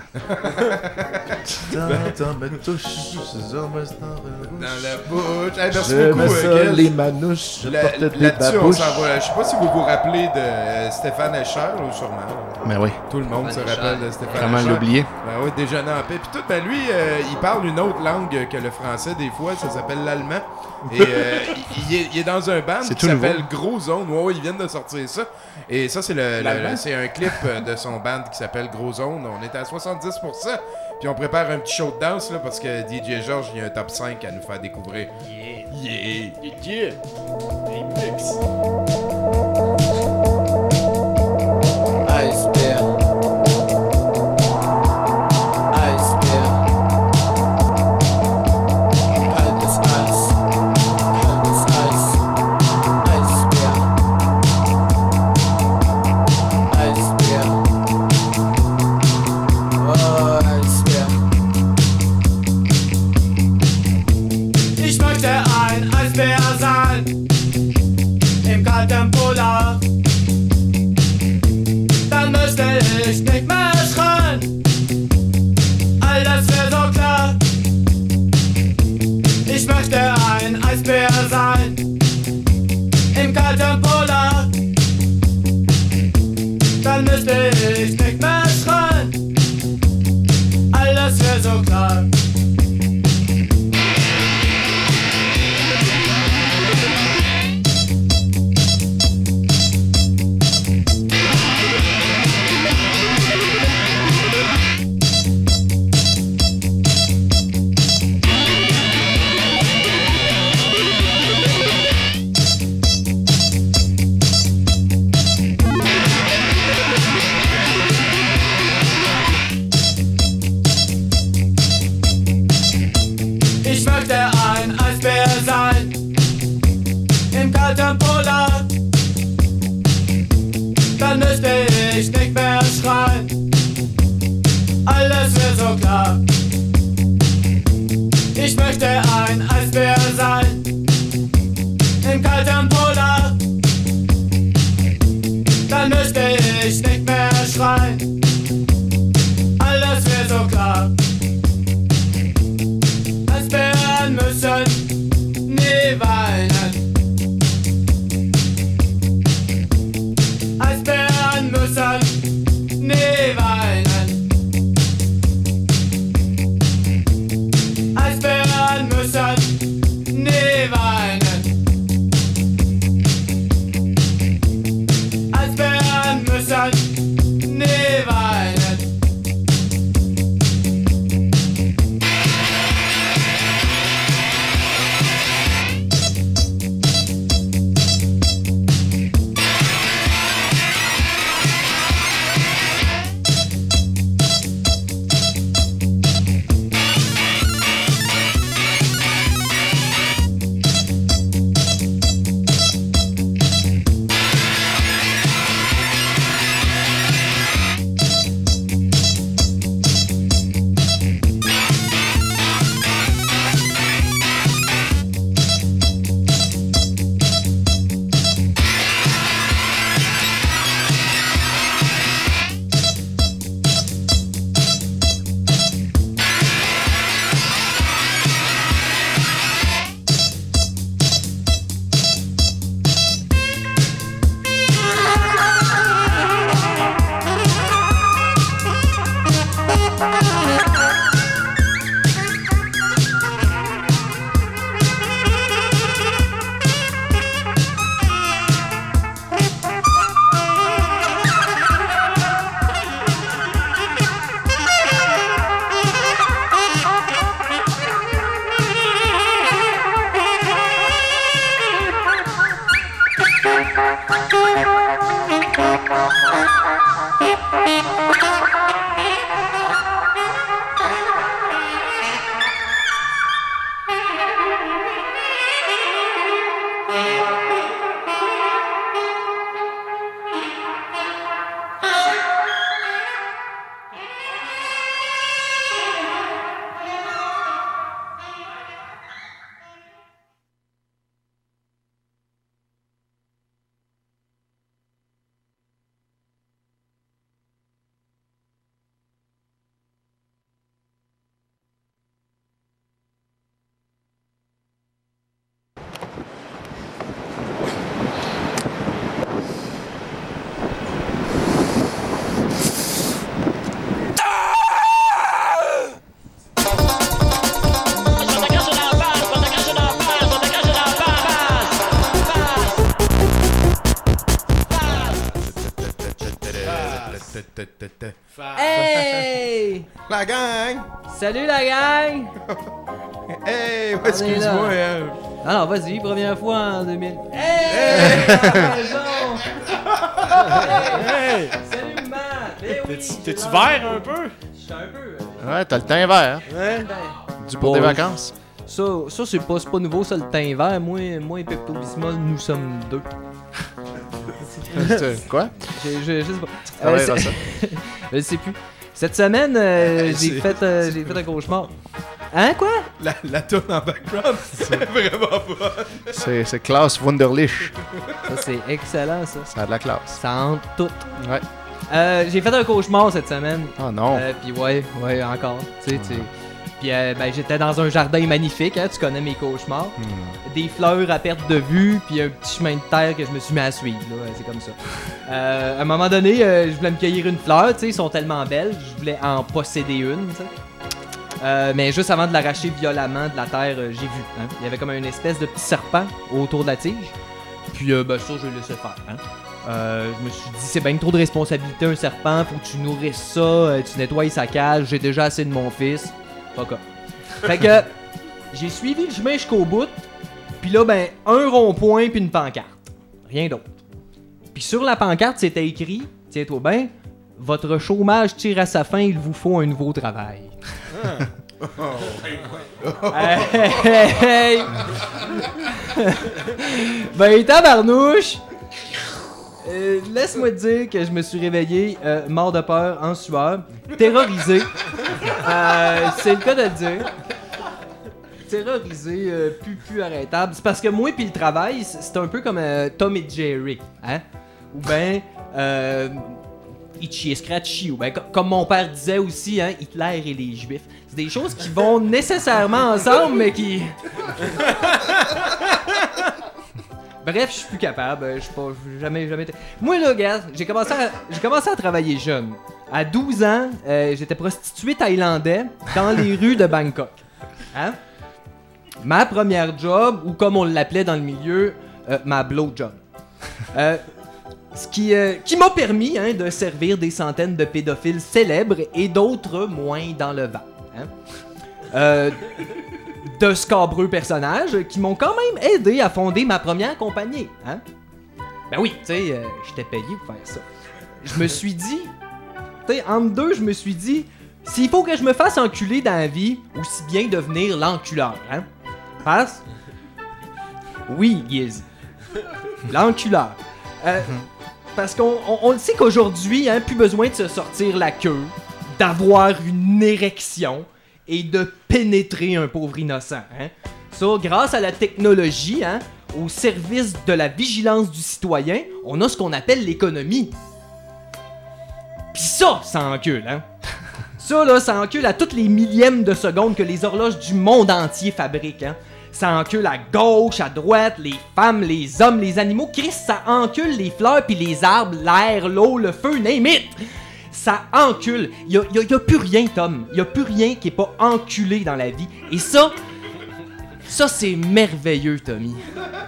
Dans la bouche. Hey, merci Je beaucoup, me euh, sors Gil. les manouches, je Là- porte des Là-dessus, on babouches. s'en va. Je sais pas si vous vous rappelez de euh, Stéphane Escher, ou sûrement. Mais oui. Tout le monde se Stéphane rappelle Escher. de Stéphane Comment Escher. l'oublier? Ben oui, déjeuner en paix. Puis tout, ben lui, euh, il parle une autre langue que le français des fois, ça s'appelle l'allemand. Et euh, il, il est, il est dans un band C'est qui tout nouveau. s'appelle Gros Zone. Ouais, ouais, ils viennent de sortir ça. Et ça, c'est le, le- L'allemand? le- c'est un clip euh, de son band qui s'appelle Gros Zone. On est à soixante-dix pour cent. Puis on prépare un petit show de danse là, parce que D J George, il y a un top cinq à nous faire découvrir. Yeah! Yeah! Yeah. Hey, mix. Ice bear. Ice bear. Kaltes Eis. Kaltes Eis. Ice bear. Ice bear. Oh, Ice bear. Ich möchte ein Eisbär sein. Im kalten Polar. Dann müsste ich nicht mehr schreien. All das wäre so klar. Ich möchte ein Eisbär sein. Im kalten Polar. Dann müsste ich nicht mehr schreien. All das wäre so klar. Ich möchte ein Eisbär sein. Im kalten Polar. Dann müsste ich nicht mehr schreien. Alles wird so klar. Ich möchte ein Eisbär sein. Im kalten Polar. Dann müsste ich nicht mehr schreien. Alles wird so klar. Eisbären müssen nie weinen. Eisbären müssen nie weinen. Eisbären müssen nie weinen. Hey! La gang! Salut la gang! Hey, ouais, excuse-moi. Hein. Alors, vas-y, première fois en deux mille. Hey! Raison! Hey! Salut, Matt! Eh oui, T'es-tu j'ai t'es-tu l'air- vert un peu? Je suis un peu. Ouais, t'as le teint vert. Ouais. Du pour Bon, des vacances. Ça, ça c'est pas, c'est pas nouveau, ça, le teint vert. Moi, moi et Pepto-Bismol, nous sommes deux. C'est- Quoi? Je, je, je sais pas. Tu travailleras c'est- ça. Je sais plus. Cette semaine, euh, C'est- j'ai fait, euh, j'ai fait un cauchemar. Hein, quoi? La, la tourne en background, c'est vraiment pas. C'est c'est Klaus Wunderlich. Ça, c'est excellent, ça. Ça a de la classe. Ça entre tout. Ouais. Euh, j'ai fait un cauchemar cette semaine. Oh non. Euh, puis ouais, ouais, encore. Tu sais, tu sais. Puis euh, ben, j'étais dans un jardin magnifique, hein, tu connais mes cauchemars. Hmm. Des fleurs à perte de vue, puis un petit chemin de terre que je me suis mis à suivre, là, c'est comme ça. Euh, à un moment donné, euh, je voulais me cueillir une fleur, tu sais, ils sont tellement belles, je voulais en posséder une, tu sais. Euh, mais juste avant de l'arracher violemment de la terre, euh, j'ai vu, hein. Il y avait comme une espèce de petit serpent autour de la tige. Puis euh, ben ça, je l'ai laissé faire, hein. Euh, je me suis dit, c'est bien trop de responsabilité un serpent, faut que tu nourrisses ça, euh, tu nettoies sa cage, j'ai déjà assez de mon fils. Fuck off. Fait que j'ai suivi le chemin jusqu'au bout, puis là, ben, un rond-point puis une pancarte. Rien d'autre. Puis sur la pancarte, c'était écrit, tiens-toi bien, votre chômage tire à sa fin, il vous faut un nouveau travail. Hey, hey, hey. Ben, tabarnouche! Euh, laisse-moi te dire que je me suis réveillé euh, mort de peur, en sueur, terrorisé. Euh, c'est le cas de le dire. Terrorisé, euh, plus, plus arrêtable. C'est parce que moi puis le travail, c'est c'est un peu comme euh, Tom et Jerry, hein? Ou ben, euh, Itchy et Scratchy, ou ben, co- comme mon père disait aussi, hein, Hitler et les Juifs. C'est des choses qui vont nécessairement ensemble, mais qui... Bref, je suis plus capable, euh, je suis pas, j'ai jamais, jamais été... Moi là, gars, j'ai commencé à, j'ai commencé à travailler jeune. À douze ans, euh, j'étais prostitué thaïlandais dans les rues de Bangkok. Hein? Ma première job, ou comme on l'appelait dans le milieu, euh, ma blow job. Euh, ce qui, euh, qui m'a permis hein, de servir des centaines de pédophiles célèbres et d'autres moins dans le vent. Hein? Euh, de scabreux personnages qui m'ont quand même aidé à fonder ma première compagnie. Hein? Ben oui, tu sais, euh, j'étais payé pour faire ça. Je me suis dit, tu sais, entre deux, je me suis dit, s'il faut que je me fasse enculer dans la vie, aussi bien devenir l'enculeur. Hein? Passe? Oui, Giz. L'enculeur. Euh, parce qu'on on, on le sait qu'aujourd'hui, hein, plus besoin de se sortir la queue, d'avoir une érection et de pénétrer un pauvre innocent. Hein? Ça, grâce à la technologie, hein, au service de la vigilance du citoyen, on a ce qu'on appelle l'économie. Pis ça, ça encule, hein? Ça, là, ça encule à toutes les millièmes de secondes que les horloges du monde entier fabriquent, hein? Ça encule à gauche, à droite, les femmes, les hommes, les animaux. Chris, ça encule les fleurs puis les arbres, l'air, l'eau, le feu, name it! Ça encule. Y'a y a, y a plus rien, Tom. Y'a plus rien qui est pas enculé dans la vie. Et ça, ça, c'est merveilleux, Tommy.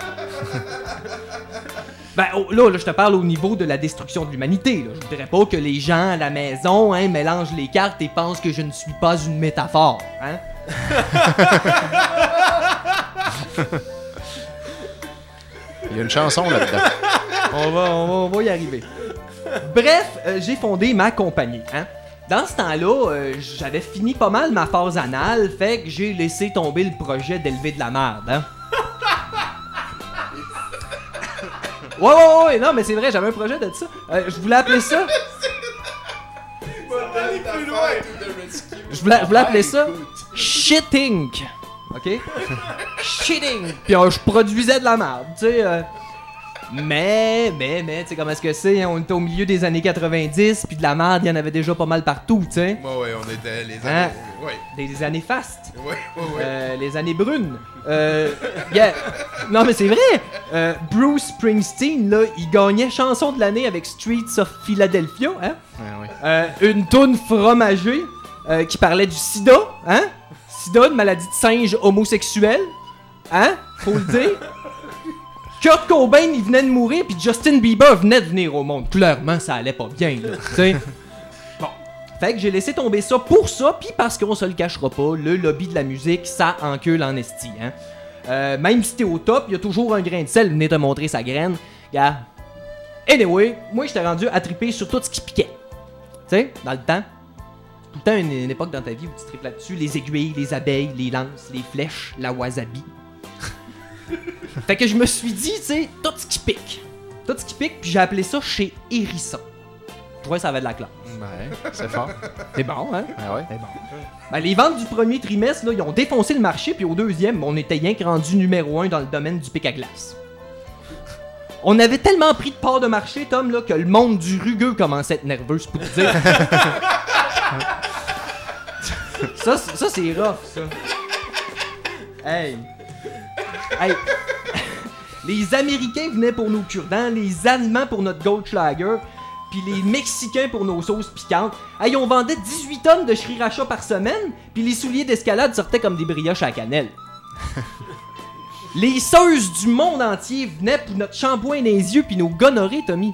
Ben, oh, là, là, je te parle au niveau de la destruction de l'humanité. Là. Je voudrais pas que les gens à la maison hein, mélangent les cartes et pensent que je ne suis pas une métaphore. Hein? Il y a une chanson là-dedans. on, va, on, va, on va y arriver. Bref, euh, j'ai fondé ma compagnie. Hein? Dans ce temps-là, euh, j'avais fini pas mal ma phase anale, fait que j'ai laissé tomber le projet d'élever de la merde. Hein? Ouais, ouais, ouais, non, mais c'est vrai, j'avais un projet de ça. Euh, je voulais appeler ça. Je voulais, je voulais appeler ça Shitting. Ok? Shitting. Puis euh, je produisais de la merde, tu sais. Euh, mais, mais, mais, tu sais, comment est-ce que c'est? Hein? On était au milieu des années quatre-vingt-dix, puis de la merde, il y en avait déjà pas mal partout, tu sais. Ouais, ouais, on était les Hein? années. Ouais. Des, des années fastes. Ouais, ouais, ouais. Euh, les années brunes. Euh, yeah. Non, mais c'est vrai. Euh, Bruce Springsteen, là, il gagnait chanson de l'année avec Streets of Philadelphia, hein? Ah, oui. Euh, une toune fromagée euh, qui parlait du sida, hein? Sida, une maladie de singe homosexuel, hein? Faut le dire. Kurt Cobain, il venait de mourir, puis Justin Bieber venait de venir au monde. Clairement, ça allait pas bien, là, tu sais. Fait que j'ai laissé tomber ça pour ça, puis parce qu'on se le cachera pas, le lobby de la musique, ça encule en esti, hein. Euh, même si t'es au top, il y a toujours un grain de sel, venez te montrer sa graine. Regarde. Anyway, moi j'étais rendu à triper sur tout ce qui piquait. Tu sais, dans le temps. Tout le temps, une, une époque dans ta vie où tu tripes là-dessus, les aiguilles, les abeilles, les lances, les flèches, la wasabi. Fait que je me suis dit, tu sais, tout ce qui pique. Tout ce qui pique, puis j'ai appelé ça chez Hérisson. Je trouvais que ça avait de la classe. Ouais, c'est fort. C'est bon, hein? Ah ouais? C'est bon. Ben, les ventes du premier trimestre, là, ils ont défoncé le marché, puis au deuxième, on était rien que rendu numéro un dans le domaine du pic à glace. On avait tellement pris de part de marché, Tom, là, que le monde du rugueux commençait à être nerveux, c'est pour te dire. ça, c'est- ça, c'est rough, ça. Hey. Hey. Les Américains venaient pour nos cure-dents, les Allemands pour notre Goldschlager, puis les Mexicains pour nos sauces piquantes. Hey, on vendait dix-huit tonnes de sriracha par semaine, puis les souliers d'escalade sortaient comme des brioches à la cannelle. Les seuses du monde entier venaient pour notre shampoing dans les yeux puis nos gonorrhées, Tommy.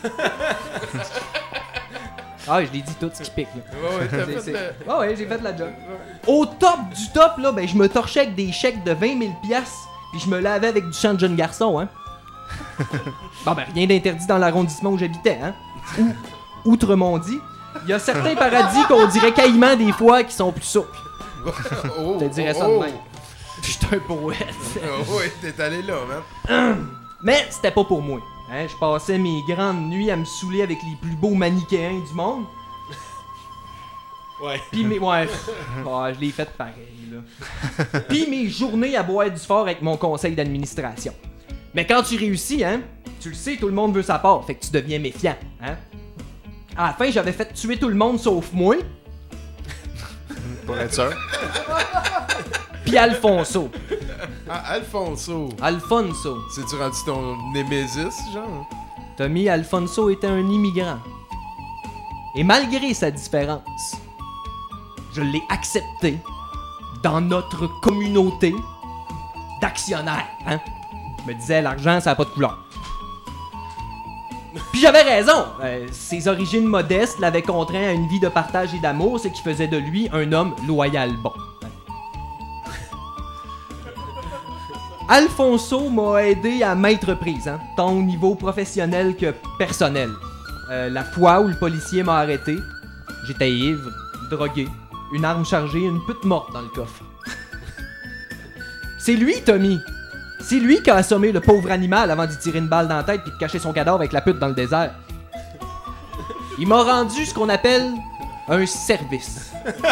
Ah, je l'ai dit tout ce qui pique, là. Ouais, ouais, t'as C'est- fait c'est- le- Ouais, ouais, j'ai fait la job. Au top du top, là, ben, je me torchais avec des chèques de vingt mille piastres, puis je me lavais avec du sang de jeune garçon, hein. Bon, ben, rien d'interdit dans l'arrondissement où j'habitais, hein. Ou, Outre-Mondi, il y a certains paradis qu'on dirait caïmans des fois qui sont plus souples. Oh, Je te dirais oh, ça de oh. même. Je suis un poète. Oh, ouais, t'es allé là, man. Mais c'était pas pour moi. Hein, je passais mes grandes nuits à me saouler avec les plus beaux manichéens du monde. Ouais. Pis mes... Ouais, pff, ouais, je l'ai fait pareil, là. Pis mes journées à boire du fort avec mon conseil d'administration. Mais quand tu réussis, hein, tu le sais, tout le monde veut sa part, fait que tu deviens méfiant, hein. À la fin, j'avais fait tuer tout le monde sauf moi. Pour être sûr. Pis Alfonso. Ah, Alfonso. Alfonso. C'est-tu rendu ton némésis, genre? Tommy, Alfonso était un immigrant. Et malgré sa différence, je l'ai accepté dans notre communauté d'actionnaires, hein. Je me disais, l'argent, ça n'a pas de couleur. Puis j'avais raison. Euh, ses origines modestes l'avaient contraint à une vie de partage et d'amour, ce qui faisait de lui un homme loyal bon. Alfonso m'a aidé à maintes reprises, hein, tant au niveau professionnel que personnel. Euh, la fois où le policier m'a arrêté, j'étais ivre, drogué, une arme chargée, une pute morte dans le coffre. C'est lui, Tommy! C'est lui qui a assommé le pauvre animal avant d'y tirer une balle dans la tête puis de cacher son cadavre avec la pute dans le désert. Il m'a rendu ce qu'on appelle un service.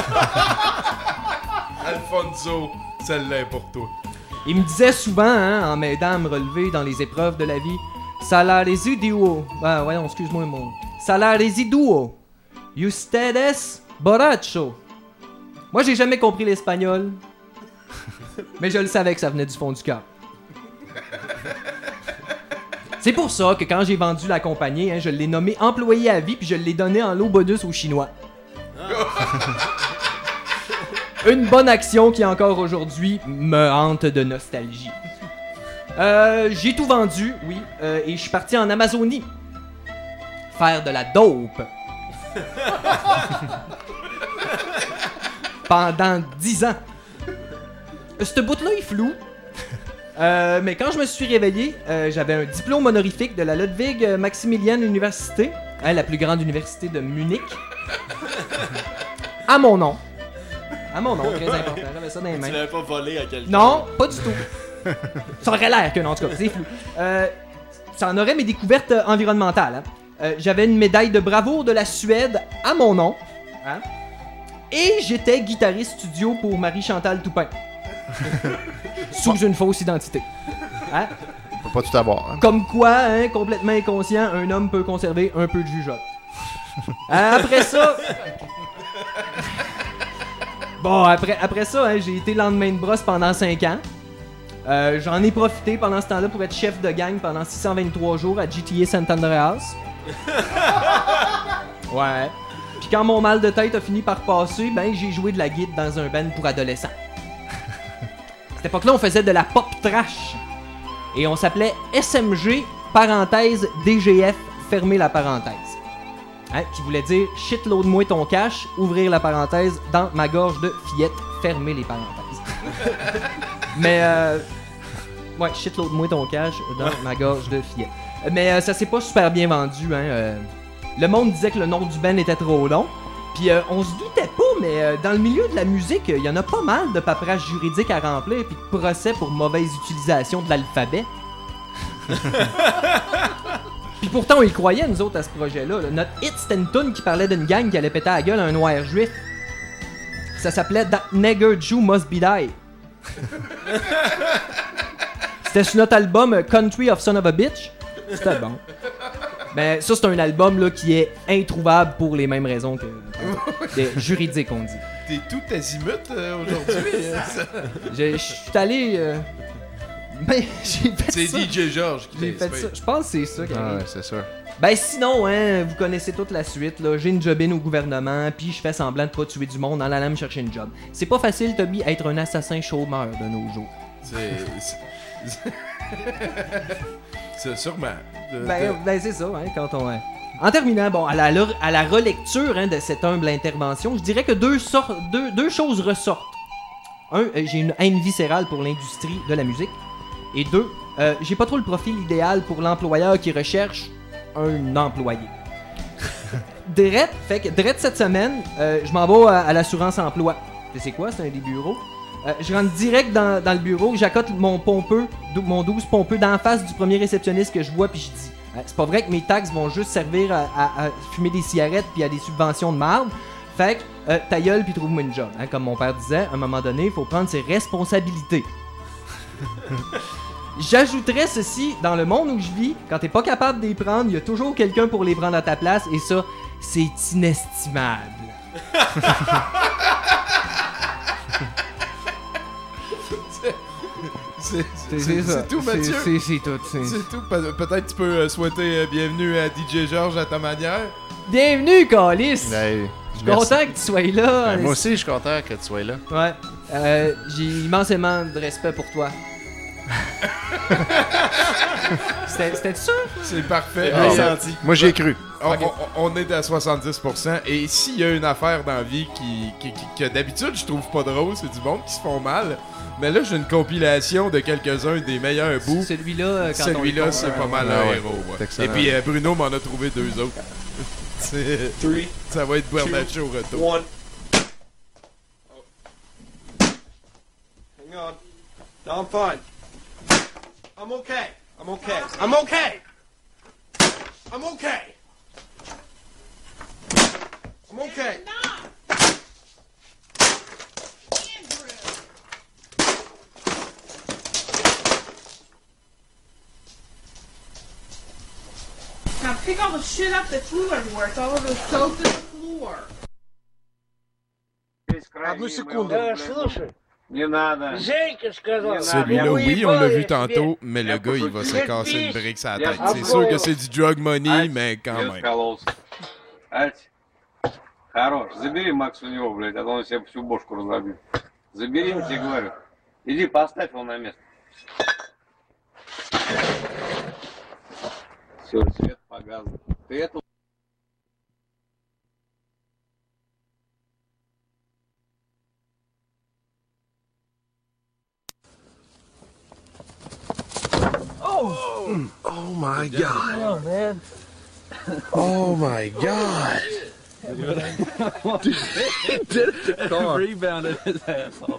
Alfonso, celle-là est pour toi. Il me disait souvent, hein, en m'aidant à me relever dans les épreuves de la vie, Sala residuo. Ah, ouais, excuse-moi, mon. Sala residuo. Ustedes borracho. Moi, j'ai jamais compris l'espagnol. Mais je le savais que ça venait du fond du cœur. C'est pour ça que quand j'ai vendu la compagnie, hein, je l'ai nommé employé à vie puis je l'ai donné en lot bonus aux Chinois. Une bonne action qui encore aujourd'hui me hante de nostalgie. Euh, j'ai tout vendu, oui, euh, et je suis parti en Amazonie. Faire de la dope. Pendant dix ans. Ce bout-là est flou. Euh, mais quand je me suis réveillé, euh, j'avais un diplôme honorifique de la Ludwig Maximilian Université, hein, la plus grande université de Munich, à mon nom. À mon nom, très important. J'avais ça dans les mains. Tu l'avais pas volé à quelqu'un? Non, pas du tout. Ça aurait l'air que non, en tout cas, c'est flou. Euh, ça en aurait mes découvertes euh, environnementales. Hein. Euh, j'avais une médaille de bravoure de la Suède à mon nom. Hein. Et j'étais guitariste studio pour Marie-Chantal Toupin. Sous une fausse identité. Hein? On peut pas tout avoir. Hein? Comme quoi, hein, complètement inconscient, un homme peut conserver un peu de jugeote. Euh, après ça... Bon, après, après ça, hein, j'ai été lendemain de brosse pendant cinq ans. Euh, j'en ai profité pendant ce temps-là pour être chef de gang pendant six cent vingt-trois jours à G T A San Andreas. Ouais. Puis quand mon mal de tête a fini par passer, ben j'ai joué de la guide dans un band pour adolescents. À cette époque-là, on faisait de la pop trash. Et on s'appelait S M G, parenthèse, D G F, fermez la parenthèse. Hein, qui voulait dire « shitload-moi ton cash », ouvrir la parenthèse, dans ma gorge de fillette, fermer les parenthèses. Mais, euh... ouais, shitload-moi ton cash dans ma gorge de fillette. Mais euh, ça s'est pas super bien vendu, hein. Euh... Le monde disait que le nom du band était trop long. Puis euh, on se doutait pas, mais euh, dans le milieu de la musique, il y en a pas mal de paperasse juridique à remplir puis de procès pour mauvaise utilisation de l'alphabet. Puis pourtant, on y croyait, nous autres, à ce projet-là. Là. Notre hit, c'était une toune qui parlait d'une gang qui allait péter à la gueule à un noir juif. Ça s'appelait That Nigger Jew Must Be Die. C'était sur notre album Country of Son of a Bitch. C'était bon. Ben, ça, c'est un album là, qui est introuvable pour les mêmes raisons que, que juridiques, on dit. T'es tout azimut euh, aujourd'hui. Je suis allé. Euh... Ben, j'ai fait c'est ça. D J Georges qui J'ai t'a fait ça. Je pense que c'est ça qui Ah arrive. ouais, c'est sûr. Ben sinon, hein, vous connaissez toute la suite, là. J'ai une jobine au gouvernement, puis je fais semblant de pas tuer du monde en allant me chercher une job. C'est pas facile, Toby, être un assassin chômeur de nos jours. C'est... c'est... c'est sûrement. De, Ben, de... ben c'est ça, hein, quand on... Hein. En terminant, bon, à la, à la relecture hein, de cette humble intervention, je dirais que deux, sor- deux, deux choses ressortent. Un, euh, j'ai une haine viscérale pour l'industrie de la musique. Et deux, euh, j'ai pas trop le profil idéal pour l'employeur qui recherche un employé. Drette, fait que Drette cette semaine, euh, je m'en vais à, à l'assurance emploi. Tu sais c'est quoi, c'est un des bureaux. Euh, je rentre direct dans, dans le bureau, j'accote mon pompeux, mon douze pompeux d'en face du premier réceptionniste que je vois, puis je dis euh, c'est pas vrai que mes taxes vont juste servir à, à, à fumer des cigarettes puis à des subventions de marde. Fait que euh, ta gueule puis trouve-moi une job. Hein, comme mon père disait, à un moment donné, il faut prendre ses responsabilités. J'ajouterais ceci, dans le monde où je vis, quand t'es pas capable de les prendre, il y a toujours quelqu'un pour les prendre à ta place, et ça, c'est inestimable. C'est, c'est, C'est ça. c'est tout, Mathieu. C'est, c'est, c'est tout. C'est... C'est tout. Pe- peut-être tu peux euh, souhaiter euh, bienvenue à D J Georges à ta manière. Bienvenue, Calice! Ben, je suis merci. content que tu sois là. Ben, moi aussi, je suis content que tu sois là. Ouais. Euh, j'ai immensément de respect pour toi. c'était, c'était ça? C'est parfait. Ah, Et, ben, moi, j'y ai cru. On, Okay. on- on est à soixante-dix pour cent. Et s'il y a une affaire dans la vie qui, qui, qui- que d'habitude je trouve pas drôle, c'est du monde qui se font mal. Mais là, j'ai une compilation de quelques-uns des meilleurs bouts. Celui-là, euh, quand Celui-là, on est c'est con, pas euh, mal ah un ouais. héros. C'est Ouais. excellent. Et puis euh, Bruno m'en a trouvé deux autres. C'est- Three, Ça va être Bernatchez au retour. one. Hang on. No, I'm fine. I'm okay. I'm okay. I'm okay. I'm okay. I'm okay. Now pick all the shit up that flew everywhere. It's all over the soap and the floor. Одну секунду. Да, слушай. Не надо. Женька сказал. Celui-là, oui, on l'a vu tantôt, mais le gars, il va se casser une brique sur la tête. C'est sûr que c'est du drug money, mais quand Я même. скололся. Ать, хорош. Забери Макс у него, блядь, а то он себе всю бошку разобьет. Забери, я тебе говорю. Иди, поставь его на место. Все, свет погас. Ты это... Oh! Oh my god. Oh, man. Oh my god. Rebounded his ass off.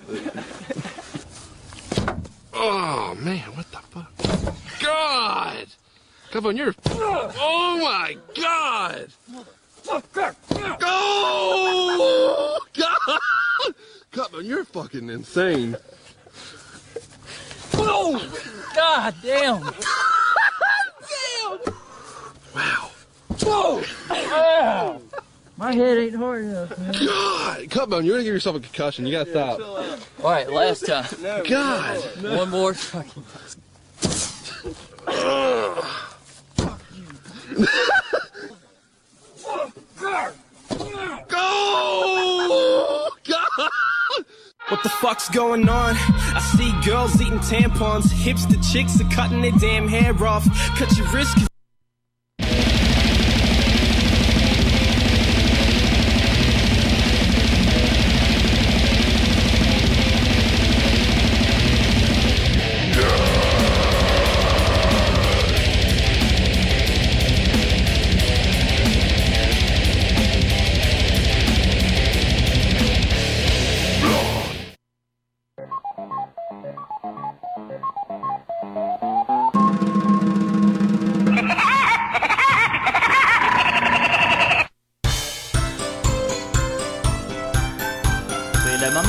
Oh man, what the fuck? God! Come on, you're. Oh my god! Oh god! Come on, you're fucking insane. Oh! God damn! Damn! Wow. Whoa! Ow! My head ain't hard enough, man. God! Come on, you're gonna give yourself a concussion. You gotta stop. All right, last time. God! One more fucking. Go! God! What the fuck's going on? I see girls eating tampons. Hipster chicks are cutting their damn hair off. Cut your wrist.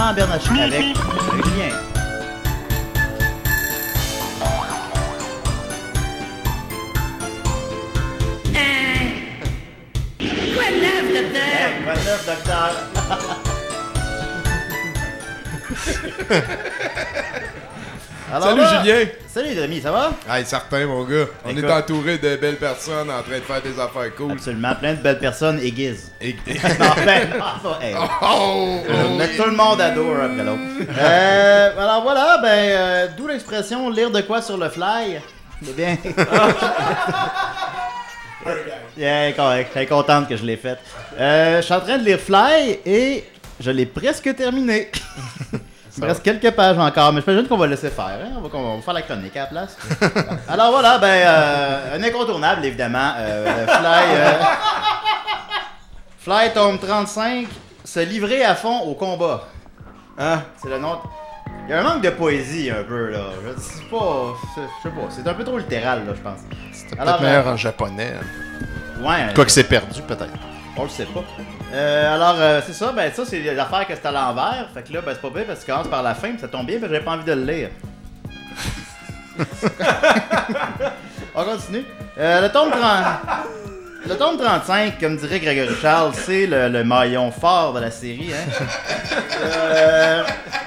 Jean Bernatchez avec, avec Julien. Quoi de neuf, docteur? Hey, quoi de neuf, docteur? Alors Salut là- Julien! Salut Rémi, ça va? Hey, certain mon gars. On Écoute. est entouré de belles personnes en train de faire des affaires cool. Absolument, plein de belles personnes aiguisent. Et... non, ben, non, pas- hey. Oh, oh, Euh, oh, mettre oui. tout le monde à dos un après l'autre. Euh, alors voilà, ben, euh, d'où l'expression lire de quoi sur le fly. C'est bien. Yeah, correct. Elle est contente que je l'ai faite. Euh, je suis en train de lire Fly et je l'ai presque terminé. Il me reste quelques pages encore, mais j'imagine qu'on va laisser faire. Hein? On, va, on va faire la chronique à la place. Alors voilà, ben, euh, un incontournable évidemment. Euh, Fly. euh, Fly tome trente-cinq, se livrer à fond au combat. Hein? C'est le nom. Il y a un manque de poésie un peu là. Je sais pas. c'est- Je sais pas. C'est un peu trop littéral là, je pense. C'était Alors, peut-être meilleur euh, en japonais. Ouais. Quoi que c'est perdu, peut-être. On le sait pas. Euh, alors, euh, c'est ça, ben ça, c'est des affaires que c'est à l'envers. Fait que là, ben c'est pas bien parce que ça commence par la fin, puis ça tombe bien, mais j'avais pas envie de le lire. On continue. Euh, le tome trente... Le tome trente-cinq, comme dirait Grégory Charles, c'est le, le maillon fort de la série. Hein? Euh,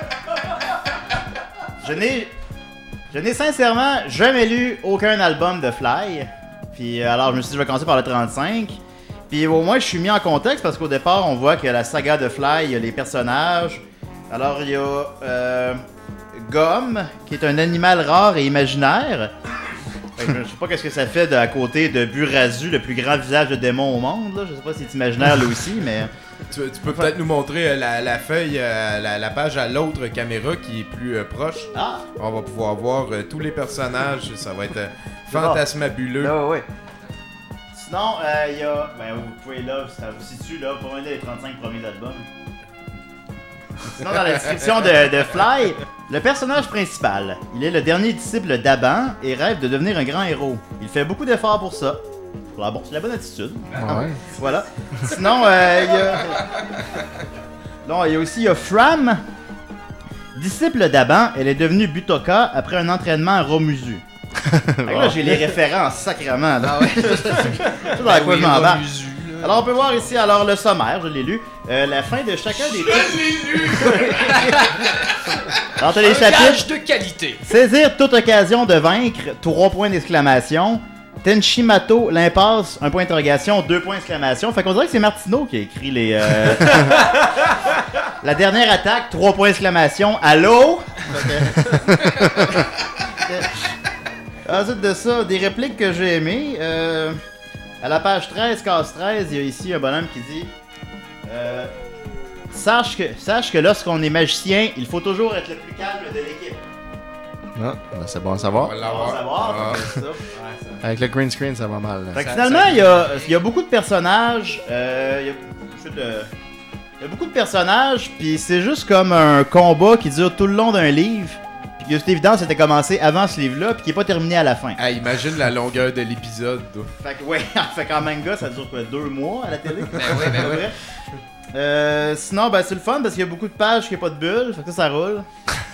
Je n'ai... Je n'ai sincèrement jamais lu aucun album de Fly. Puis euh, alors, je me suis dit, je vais commencer par le trente-cinq. Puis au moins, je suis mis en contexte parce qu'au départ, on voit que la saga de Fly, il y a les personnages. Alors, il y a euh, Gomme, qui est un animal rare et imaginaire. Fait que je sais pas qu'est-ce que ça fait de, à côté de Burazu, le plus grand visage de démon au monde. Là. Je sais pas si c'est imaginaire lui aussi, mais... Tu, tu peux peut-être nous montrer euh, la, la feuille, euh, la, la page à l'autre caméra qui est plus euh, proche. Ah. On va pouvoir voir euh, tous les personnages. Ça va être euh, fantasmabuleux. Ah ouais, ouais. Sinon, euh, il y a... Ben, vous pouvez là, ça vous situe là, pour un des trente-cinq premiers albums. Sinon, dans la description de, de Fly, le personnage principal, il est le dernier disciple d'Aban et rêve de devenir un grand héros. Il fait beaucoup d'efforts pour ça. Alors bon, c'est la bonne attitude. Ouais. Voilà. Sinon, euh, il y a... Non, il y a aussi il y a Fram. Disciple d'Aban, elle est devenue Butoka après un entraînement à Romusu. Fait que là, j'ai les références sacrément. Là. Ah ouais. C'est dans quoi je m'embarque. Alors, on peut voir ici, alors, le sommaire, je l'ai lu. Euh, la fin de chacun des... Je l'ai lu! Dans les Un chapitres... gage de qualité. Saisir toute occasion de vaincre, trois points d'exclamation. Tenshimato, l'impasse, un point d'interrogation, deux points d'exclamation. Fait qu'on dirait que c'est Martineau qui a écrit les... Euh... La dernière attaque, trois points d'exclamation. Allô? Ensuite de ça, des répliques que j'ai aimées. Euh... À la page treize, case treize, il y a ici un bonhomme qui dit... Euh... Sache que, sache que lorsqu'on est magicien, il faut toujours être le plus calme de l'équipe. Ah, ben c'est bon à savoir. On va savoir, Ah. c'est ça. Ouais, ça. Avec le green screen, ça va mal. là. Fait que finalement, il y a, il y a beaucoup de personnages. Euh, il, y a, je sais de- il y a beaucoup de personnages, puis c'est juste comme un combat qui dure tout le long d'un livre. Puis c'est évident, c'était commencé avant ce livre-là, puis qui est pas terminé à la fin. Hey, imagine la longueur de l'épisode. toi. Fait que, ouais, fait qu'en manga, ça dure quoi, deux mois à la télé? Ben oui, ben oui. Euh, sinon, ben c'est le fun parce qu'il y a beaucoup de pages qui a pas de bulles, fait que ça, ça roule.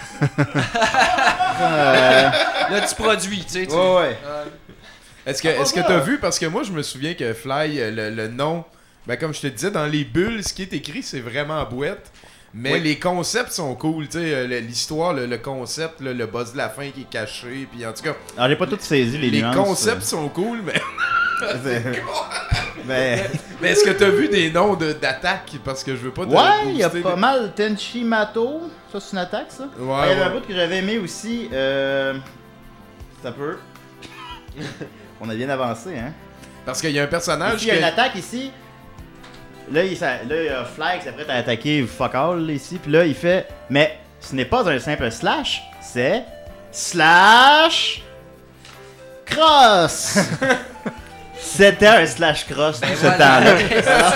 Euh, Là, tu produis, tu sais. tu- Ouais, ouais. Est-ce que est-ce que t'as vu? Parce que moi, je me souviens que Fly, euh, le, le nom, ben comme je te disais, dans les bulles, ce qui est écrit, c'est vraiment en boîte. Mais Oui. les concepts sont cool, tu sais, euh, le- l'histoire, le, le concept, le, le boss de la fin qui est caché, puis en tout cas... Alors, j'ai pas tout saisi les Les nuances, concepts euh. sont cool, mais... C'est- Mais... mais est-ce que t'as vu des noms de- d'attaques? Parce que je veux pas te Ouais, il y a booster pas les- mal. Tenshimato, ça c'est une attaque ça? Ouais, Ah, il y avait ouais. un bout que j'avais aimé aussi. Euh... Ça peut. On a bien avancé, hein? Parce qu'il y a un personnage Ici, il y a que- une attaque ici. Là, il, ça- là, il y a Fly qui s'apprête à attaquer fuck all là, ici. Puis là, il fait. Mais ce n'est pas un simple slash, c'est. Slash. Cross! C'était un slash cross tout ce voilà. temps-là. Alors,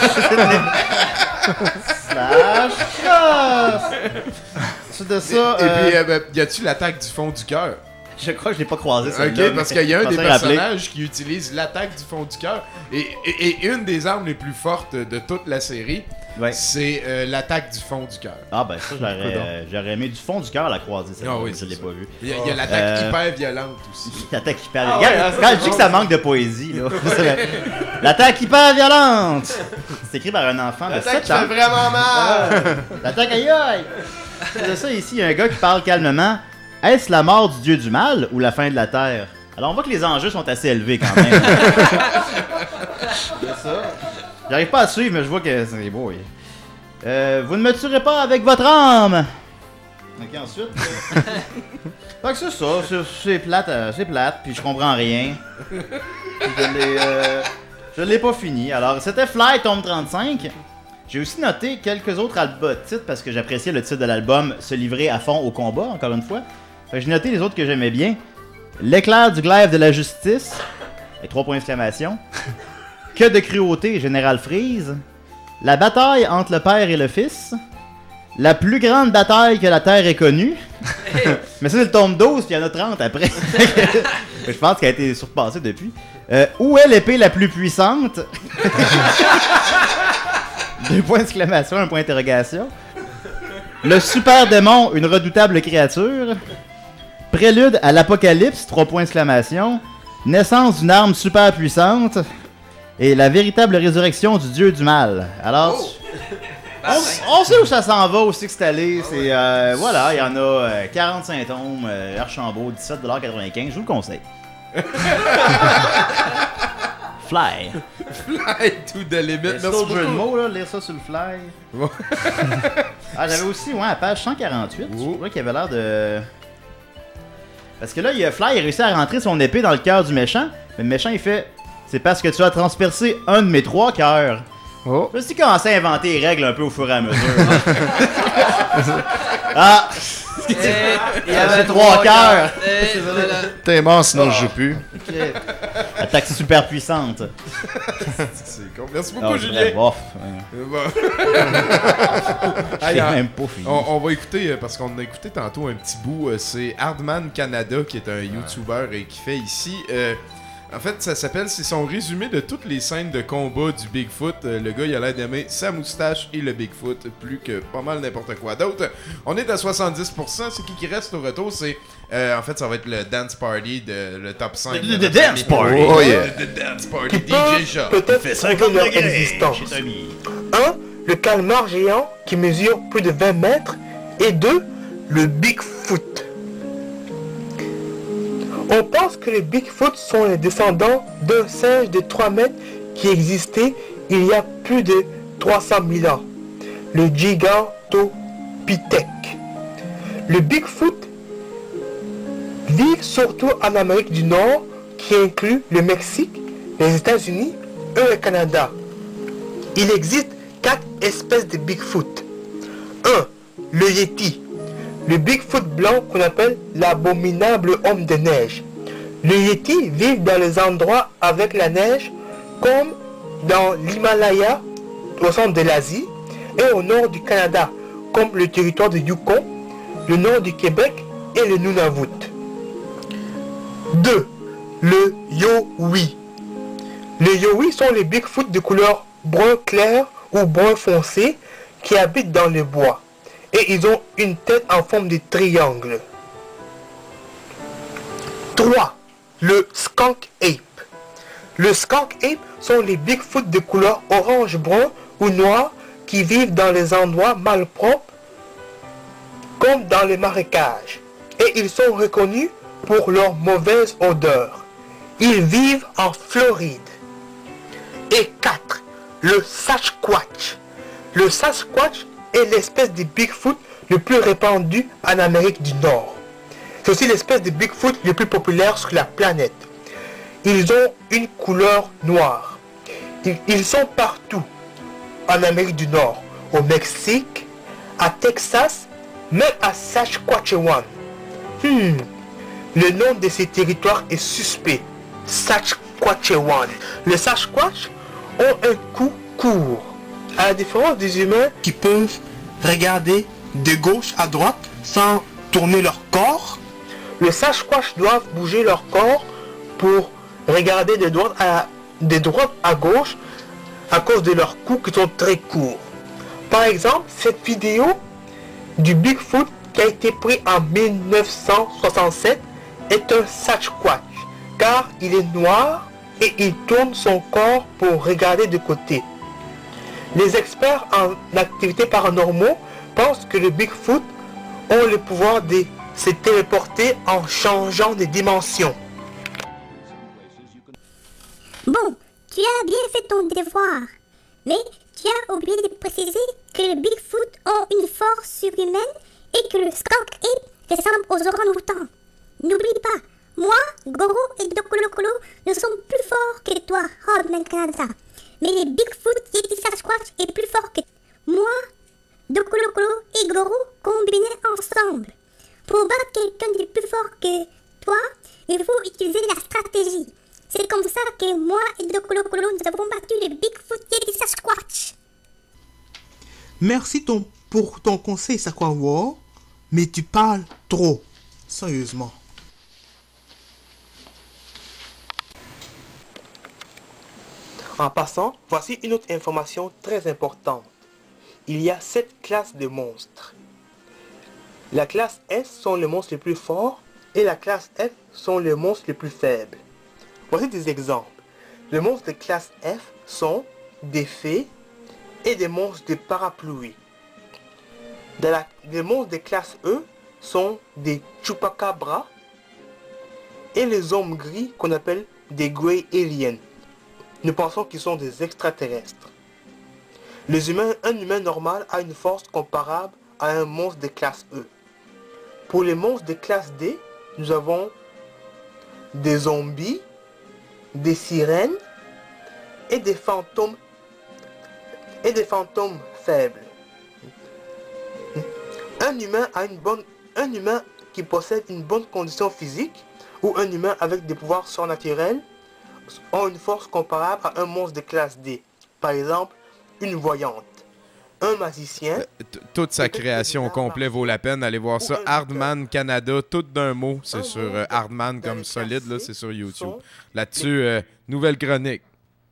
slash cross! C'est de ça. Et euh, puis, euh, ben, y a-tu l'attaque du fond du cœur? Je crois que je l'ai pas croisé ça. Ok, parce qu'il y a un des rappeler. personnages qui utilise l'attaque du fond du cœur et, et- et une des armes les plus fortes de toute la série. Ouais. c'est euh, l'attaque du fond du cœur. Ah ben ça, j'aurais, euh, j'aurais aimé du fond du cœur la croisée, Ah oui, je l'ai pas vu. Il y a, il y a l'attaque Euh, hyper violente aussi. L'attaque hyper Ah violente. ouais, Regarde, ça, quand c'est je dis que bon. ça manque de poésie, là. c'est la- L'attaque hyper violente! C'est écrit par un enfant de L'attaque sept qui ans. fait vraiment mal! L'attaque aïe aïe! C'est de ça ici, il y a un gars qui parle calmement. Est-ce la mort du dieu du mal ou la fin de la terre? Alors on voit que les enjeux sont assez élevés quand même. C'est ça. J'arrive pas à suivre, mais je vois que c'est beau. oui. Euh, vous ne me tuerez pas avec votre âme! Ok, ensuite. euh, Fait que c'est ça, c'est, c'est plate, euh, c'est plate, puis je comprends rien. Puis je l'ai, euh, je l'ai pas fini. Alors, c'était Fly, tome trente-cinq. J'ai aussi noté quelques autres albums titres parce que j'appréciais le titre de l'album, Se livrer à fond au combat, encore une fois. Fait que j'ai noté les autres que j'aimais bien. L'éclair du glaive de la justice, avec trois points d'exclamation. Que de cruauté, Général Freeze. La bataille entre le père et le fils. La plus grande bataille que la Terre ait connue. Mais ça, c'est le tome douze, puis il y en a trente après. Je pense qu'elle a été surpassée depuis. Euh, où est l'épée la plus puissante? Deux points d'exclamation, un point d'interrogation. Le super démon, une redoutable créature. Prélude à l'apocalypse, trois points d'exclamation. Naissance d'une arme super puissante. Et la véritable résurrection du dieu du mal. Alors, on, on sait où ça s'en va, où c'est que c'est allé. C'est, euh, voilà, il y en a euh, quarante-cinq tomes, euh, Archambault, dix-sept dollars quatre-vingt-quinze, je vous le conseille. Fly. Fly to the limit. C'est Merci le jeu de beaucoup. mots, là, lire ça sur le fly. Ah, j'avais aussi, ouais, à page cent quarante-huit, je trouvais qu'il avait l'air de... Parce que là, il y a Fly, il a réussi à rentrer son épée dans le cœur du méchant, mais le méchant, il fait... C'est parce que tu as transpercé un de mes trois cœurs. Oh. Je me suis commencé à inventer les règles un peu au fur et à mesure. Ah! Il y avait trois cœurs. T'es mort, sinon je joue plus. Ok. Attaque super puissante. C'est con. Merci beaucoup, Non, Julien. je bof. Euh, bon. Je Allez, l'ai on- même pas fini. On, on va écouter, euh, parce qu'on a écouté tantôt un petit bout, euh, c'est Hardman Canada, qui est un YouTuber et qui fait ici... euh, en fait, ça s'appelle, c'est son résumé de toutes les scènes de combat du Bigfoot. Euh, le gars, il a l'air d'aimer sa moustache et le Bigfoot, plus que pas mal n'importe quoi d'autre. On est à soixante-dix pour cent. C'est qui qui reste au retour? C'est, euh, en fait, ça va être le Dance Party, de, le top cinq. The- de the notre Dance ami. Party. Oh, Oh, yeah. yeah. The Dance Party, Qui D J Shaw. peuvent peut-être fait cinquante prouver leur degrés existence. chez Tommy. un. Le calmar géant qui mesure plus de vingt mètres. Et deux. Le Bigfoot. On pense que les Bigfoot sont les descendants d'un singe de trois mètres qui existait il y a plus de trois cent mille ans, le Gigantopithèque. Le Bigfoot vit surtout en Amérique du Nord, qui inclut le Mexique, les États-Unis et le Canada. Il existe quatre espèces de Bigfoot. un. Le Yeti. Le Bigfoot blanc qu'on appelle l'abominable homme de neige. Le Yeti vit dans les endroits avec la neige, comme dans l'Himalaya, au centre de l'Asie, et au nord du Canada, comme le territoire de Yukon, le nord du Québec et le Nunavut. deux. Le Yowie. Les Yowie sont les Bigfoot de couleur brun clair ou brun foncé qui habitent dans les bois. Et ils ont une tête en forme de triangle. trois. Le Skunk Ape. Le Skunk Ape sont les Bigfoot de couleur orange-brun ou noir qui vivent dans les endroits malpropres comme dans les marécages. Et ils sont reconnus pour leur mauvaise odeur. Ils vivent en Floride. Et quatre. Le Sasquatch. Le Sasquatch est l'espèce de Bigfoot le plus répandu en Amérique du Nord. C'est aussi l'espèce de Bigfoot le plus populaire sur la planète. Ils ont une couleur noire. Ils, ils sont partout. En Amérique du Nord, au Mexique, à Texas, même à Saskatchewan. Hmm. Le nom de ces territoires est suspect. Saskatchewan. Les Sasquatch ont un cou court. À la différence des humains qui peuvent regarder de gauche à droite sans tourner leur corps, les Sasquatch doivent bouger leur corps pour regarder de droite à, de droite à gauche à cause de leurs coups qui sont très courts. Par exemple, cette vidéo du Bigfoot qui a été pris en mille neuf cent soixante-sept est un Sasquatch, car il est noir et il tourne son corps pour regarder de côté. Les experts en activités paranormaux pensent que le Bigfoot a le pouvoir de se téléporter en changeant de dimension. Bon, tu as bien fait ton devoir, mais tu as oublié de préciser que le Bigfoot a une force surhumaine et que le Skunk Ape ressemble aux orang-outans. N'oublie pas, moi, Goro et Dokolokolo, nous sommes plus forts que toi, Hardman Canada. Mais les Bigfoot Yeti Sasquatch est plus fort que moi, Dokolokolo et Goro combinés ensemble. Pour battre quelqu'un de plus fort que toi, il faut utiliser la stratégie. C'est comme ça que moi et Dokolokolo nous avons battu les Bigfoot Yeti Sasquatch. Merci ton, pour ton conseil, Sakwa, mais tu parles trop. Sérieusement. En passant, voici une autre information très importante. Il y a sept classes de monstres. La classe S sont les monstres les plus forts et la classe F sont les monstres les plus faibles. Voici des exemples. Les monstres de classe F sont des fées et des monstres de parapluie. Dans la, les monstres de classe E sont des chupacabras et les hommes gris qu'on appelle des Grey Aliens. Nous pensons qu'ils sont des extraterrestres. Les humains, un humain normal a une force comparable à un monstre de classe E. Pour les monstres de classe D, nous avons des zombies, des sirènes et des fantômes et des fantômes faibles. Un humain a une bonne, un humain qui possède une bonne condition physique ou un humain avec des pouvoirs surnaturels ont une force comparable à un monstre de classe D. Par exemple, une voyante, un magicien. Toute sa création au complet vaut la peine. Allez voir ça. Hardman Canada, tout d'un mot. C'est sur euh, Hardman comme solide, là, c'est sur YouTube. Là-dessus, euh, nouvelle chronique.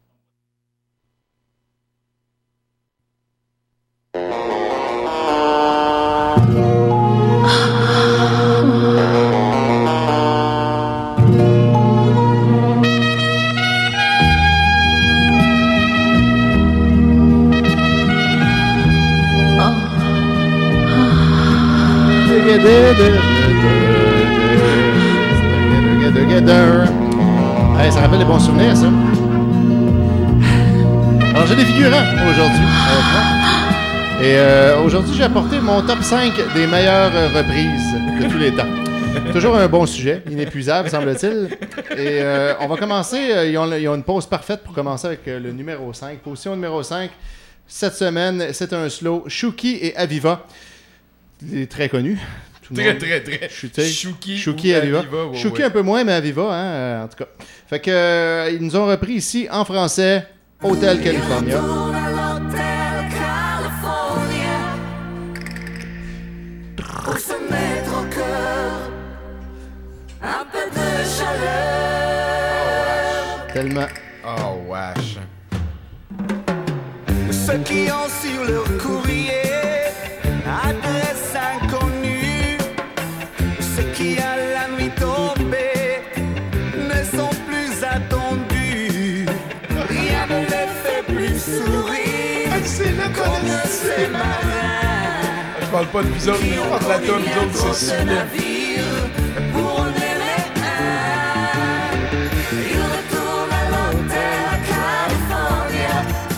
Hey, ça rappelle des bons souvenirs, ça. Alors, j'ai des figurants aujourd'hui. Euh, Et euh, aujourd'hui, j'ai apporté mon top cinq des meilleures reprises de tous les temps. Toujours un bon sujet, inépuisable, semble-t-il. Et euh, on va commencer, euh, ils, ont, ils ont une pause parfaite pour commencer avec euh, le numéro cinq. Position numéro cinq, cette semaine, c'est un slow. Shuki et Aviva. Il est très connu. Très, très, très. Chuté. Shuki, Shuki et Aviva. Aviva, ouais, Shuki ouais. un peu moins, mais Aviva, hein, euh, en tout cas. Fait que, euh, ils nous ont repris ici, en français, Hotel California. Pour se mettre au cœur un peu de chaleur. Tellement. Oh, wesh. Ceux qui ont sur leur courrier adresse inconnue, ceux qui à la nuit tombée ne sont plus attendus. Rien ne les fait plus sourire comme ces marins. Je parle pas de vous autres, mais on parle de la tonne, nous autres, c'est celui-là. Pour en aimer un, ils retournent à l'hôtel California.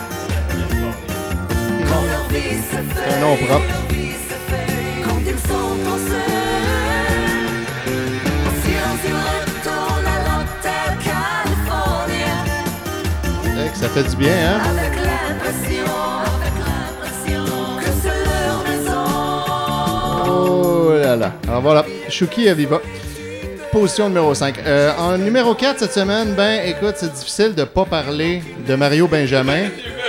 Quand leur vie se fait, C'est un nom propre. leur vie se fait, quand ils sont pensés. En silence, ils retournent à l'hôtel California. Fait que ça fait du bien, hein? Avec l'impression, avec l'impression que c'est leur maison. Oh là là. Alors voilà, Shuki Aviva. Position numéro cinq. Euh, en numéro quatre cette semaine, ben écoute, c'est difficile de pas parler de Mario Benjamin.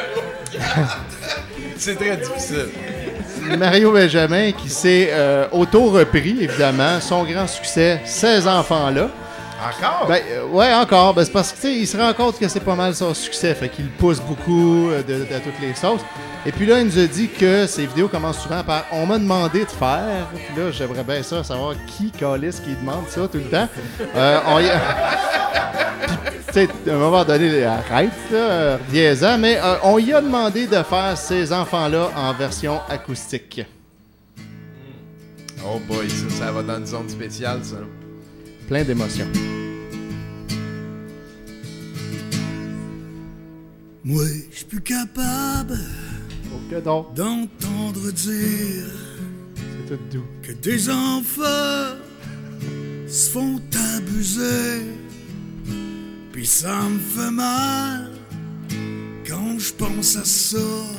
C'est très difficile. Mario Benjamin qui s'est euh, auto-repris, évidemment, son grand succès, Ces enfants-là. Encore? Ben, euh, ouais, encore. Ben, c'est parce qu'il se rend compte que c'est pas mal son succès. Fait qu'il pousse beaucoup euh, de, de toutes les sauces. Et puis là, il nous a dit que ces vidéos commencent souvent par « On m'a demandé de faire ». Puis là, j'aimerais bien ça, savoir qui calisse qui demande ça tout le temps. Euh, on y... Tu sais, à un moment donné, arrête, là, reviens-en, mais euh, on y a demandé de faire ces enfants-là en version acoustique. Oh boy, ça, ça va dans une zone spéciale, ça. Plein d'émotions. Moi, je suis plus capable d'entendre dire C'est tout doux. que des enfants se font abuser. Puis ça me fait mal quand je pense à ça.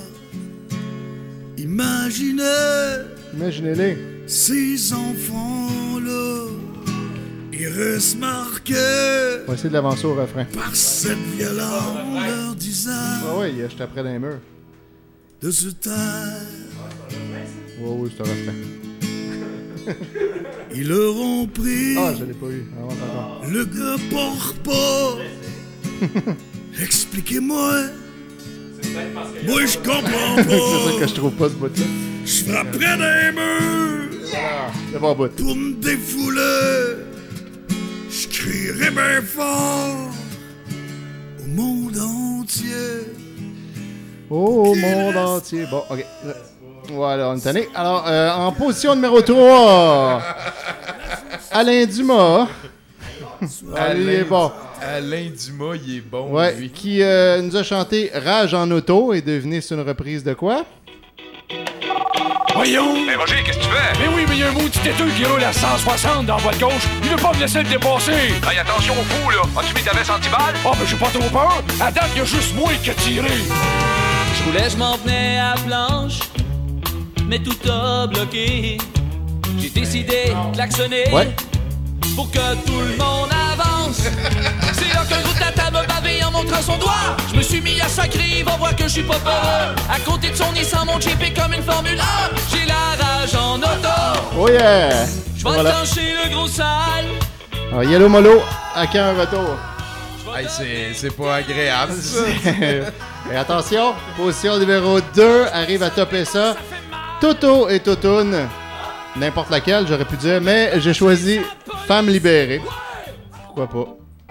Imaginez, Imaginez-les. Ces enfants-là, ils restent marqués. On va essayer de l'avancer au refrain. Par cette violence, leur disant. Ah ouais, je t'apprends dans les murs. De se taire. Ouais, oui, c'est un refrain. Ils leur ont pris. Ah, je l'ai pas eu. Avance encore. Le gars porte pas. Expliquez-moi. Moi, je comprends pas. C'est ça que je trouve pas ce bout-là. Je frapperais dans les murs. Ah, c'est bon bout. Pour me défouler. Je crierais bien fort. Au monde entier. Au monde entier. Bon, ok. Voilà, on est tanné. Alors, euh, en position numéro trois, Alain Dumas. Alain, il est bon. Alain Dumas, il est bon, Ouais, lui. qui euh, nous a chanté Rage en auto et devinez c'est une reprise de quoi? Voyons! Mais Roger, qu'est-ce que tu fais? Mais oui, mais il y a un maudit têteux qui roule à cent soixante dans la voie de gauche. Il veut pas me laisser le dépasser. Hey, attention au fou, là. As-tu mis ta veste anti-balle? Oh, ben j'ai pas trop peur. À date, il y a juste moi qui a tiré. Je roulais, je m'en venais à planche, mais tout a bloqué. J'ai décidé de klaxonner ouais. pour que tout le monde avance. C'est là qu'un gros tata me bavé en montrant son doigt. Je me suis mis à sacrer, il va voir que je suis pas peureux. À côté de son Nissan, mon Jeep est comme une Formule un. J'ai la rage en auto. Oh yeah! Je vais Voilà. clencher le gros sale. Alors, Yellow Molo, à quand un retour? Hey, c'est, c'est pas agréable, ça. Et attention, position numéro deux, arrive à topper ça. Toto et Totoun. N'importe laquelle, j'aurais pu dire, mais j'ai choisi Femme libérée. Pourquoi pas?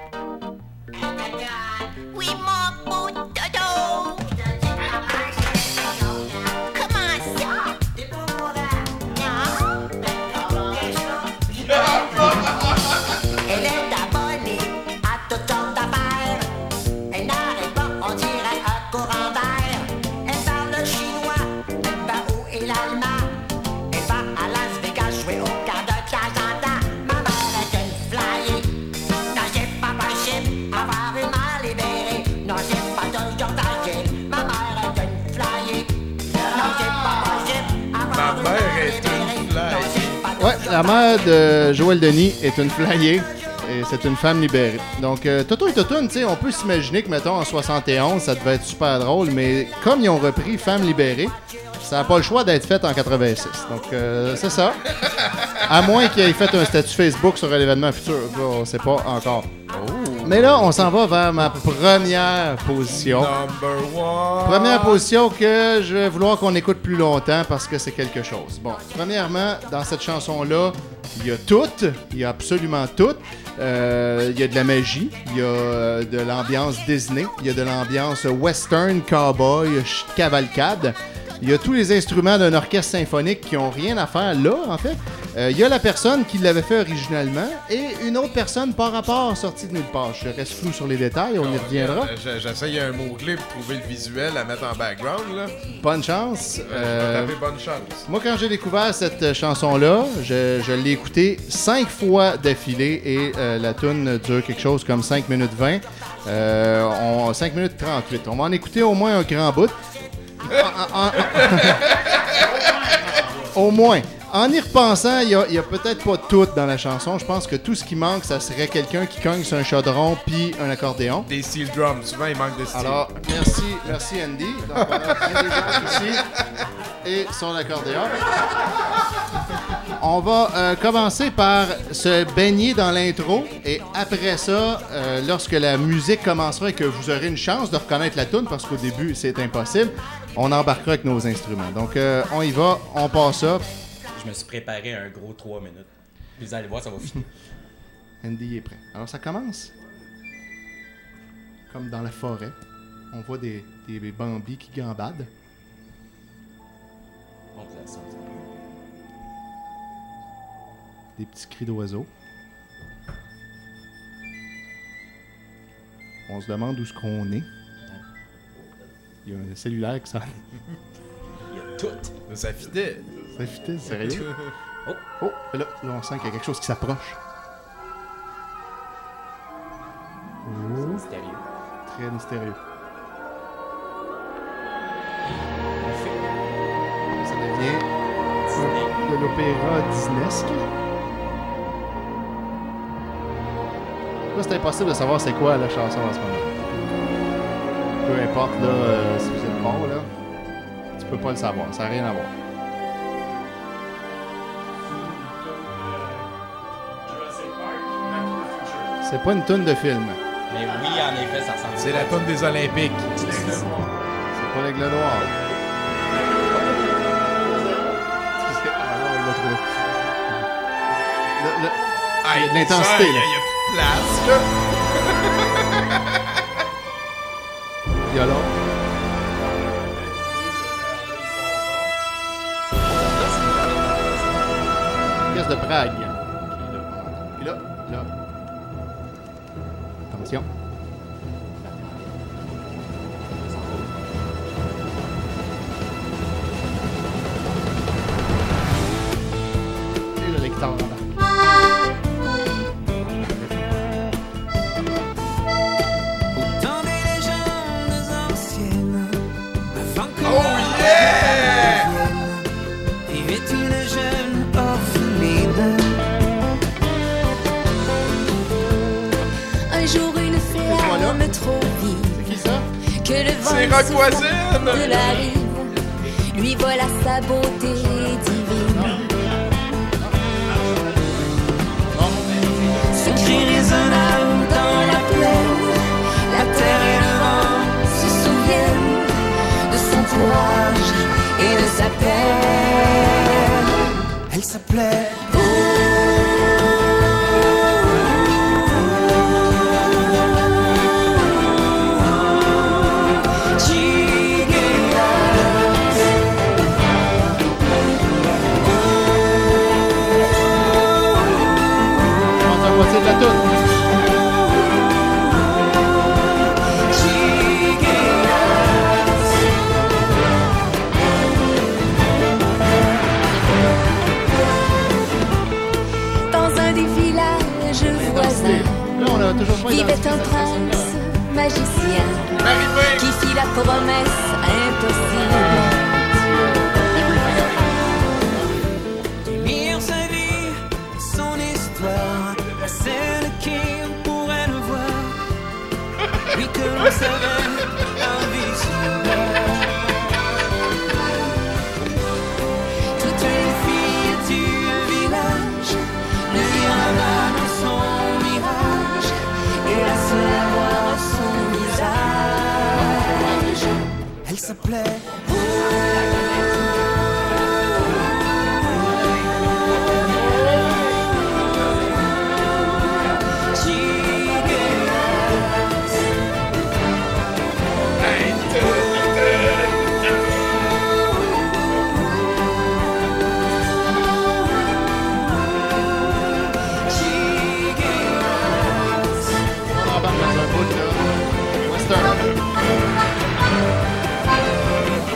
Oui, mon beau dodo. Comment ça? Elle est abonnée à toutes sortes d'affaires. Elle n'arrête pas, on dirait un courant d'air. Elle parle le chinois, le bao et l'allemand. Elle va à Las Vegas jouer au quart de temps en temps. Ma mère est une flyée. Non, j'ai pas possible avoir une main libérée. Non, j'ai pas toujours d'agile. Ma mère est une flyée. Non, j'ai pas possible avoir une main libérée. Ouais, la mère de Joël Denis est une flyée et c'est une femme libérée. Donc, euh, Toto et Totoun, tu sais, on peut s'imaginer que, mettons, en soixante et onze, ça devait être super drôle, mais comme ils ont repris Femme libérée, ça n'a pas le choix d'être fait en quatre-vingt-six. Donc, euh, c'est ça. À moins qu'il ait fait un statut Facebook sur un événement futur. Là, on sait pas encore. Mais là, on s'en va vers ma première position. Number one. Première position que je vais vouloir qu'on écoute plus longtemps parce que c'est quelque chose. Bon, premièrement, dans cette chanson-là, il y a tout, il y a absolument tout. Euh, il y a de la magie, il y a euh, de l'ambiance Disney, il y a de l'ambiance western, cowboy, ch- cavalcade. Il y a tous les instruments d'un orchestre symphonique qui ont rien à faire là, en fait. Euh, il y a la personne qui l'avait fait originalement et une autre personne par rapport sortie de nulle part. Je reste flou sur les détails, on y reviendra. Euh, J'essaye un mot-clé pour trouver le visuel à mettre en background, là. Bonne chance. Euh, je vais Euh, taper bonne chance. Moi, quand j'ai découvert cette chanson-là, je, je l'ai écoutée cinq fois d'affilée et euh, la tune dure quelque chose comme cinq minutes vingt. Euh, on, cinq minutes trente-huit. On va en écouter au moins un grand bout. En- en- en- au moins. En y repensant, il y a, il y a peut-être pas tout dans la chanson. Je pense que tout ce qui manque, ça serait quelqu'un qui cogne sur un chaudron puis un accordéon. Des steel drums. Souvent, il manque de steel. Alors, merci, merci Andy. Donc, on a bien des gens ici et son accordéon. on va euh, commencer par se baigner dans l'intro et après ça, euh, lorsque la musique commencera et que vous aurez une chance de reconnaître la tune, parce qu'au début c'est impossible, on embarquera avec nos instruments. Donc euh, on y va, on passe ça. Je me suis préparé un gros trois minutes. Vous allez voir, ça va finir. Andy est prêt. Alors ça commence comme dans la forêt. On voit des, des, des bambis qui gambadent. On vous sent. Des petits cris d'oiseaux. On se demande où est-ce qu'on est. Il y a un cellulaire qui sonne. Il y a tout. Ça fitait. Ça fitait, sérieux? Oh, oh, là, là, on sent qu'il y a quelque chose qui s'approche. Oh. Mystérieux. Très mystérieux. Ça devient de l'opéra disnesque. Là, c'est impossible de savoir c'est quoi la chanson en ce moment. Peu importe là, euh, si vous êtes bon, là, tu peux pas le savoir. Ça n'a rien à voir. C'est pas une toune de film. Mais oui, en effet, ça ressemble. C'est la toune des Olympiques. C'est pas l'aigle noir. Le, le... Ah, il y a de l'intensité, là. Il y a plus de place, là. Violon. Pièce de Prague. Et là, là. Attention. Et le lecteur. Dans des légendes anciennes, avant que Oh la yeah! revienne, vivait une jeune orpheline. Un jour une flamme trop vive. C'est qui ça? Que le C'est vent Rock souffle Voisine! de la rive lui voilà sa beauté divine. Ce cri résonna dans la plaine. La terre et le vent se souviennent de son courage et de sa peine. Elle s'appelait C'est de la toune. Dans un des villages voisins Là, on a toujours pas vivait identifié un ça. prince magicien qui fit la promesse impossible lire sa vie, son histoire, celle qui pourrait le voir, lui que l'on savait invisible. Toute une fille du village ne vira pas dans son mirage, et la seule à voir son visage. Elle s'appelait On embarque dans un bout de western.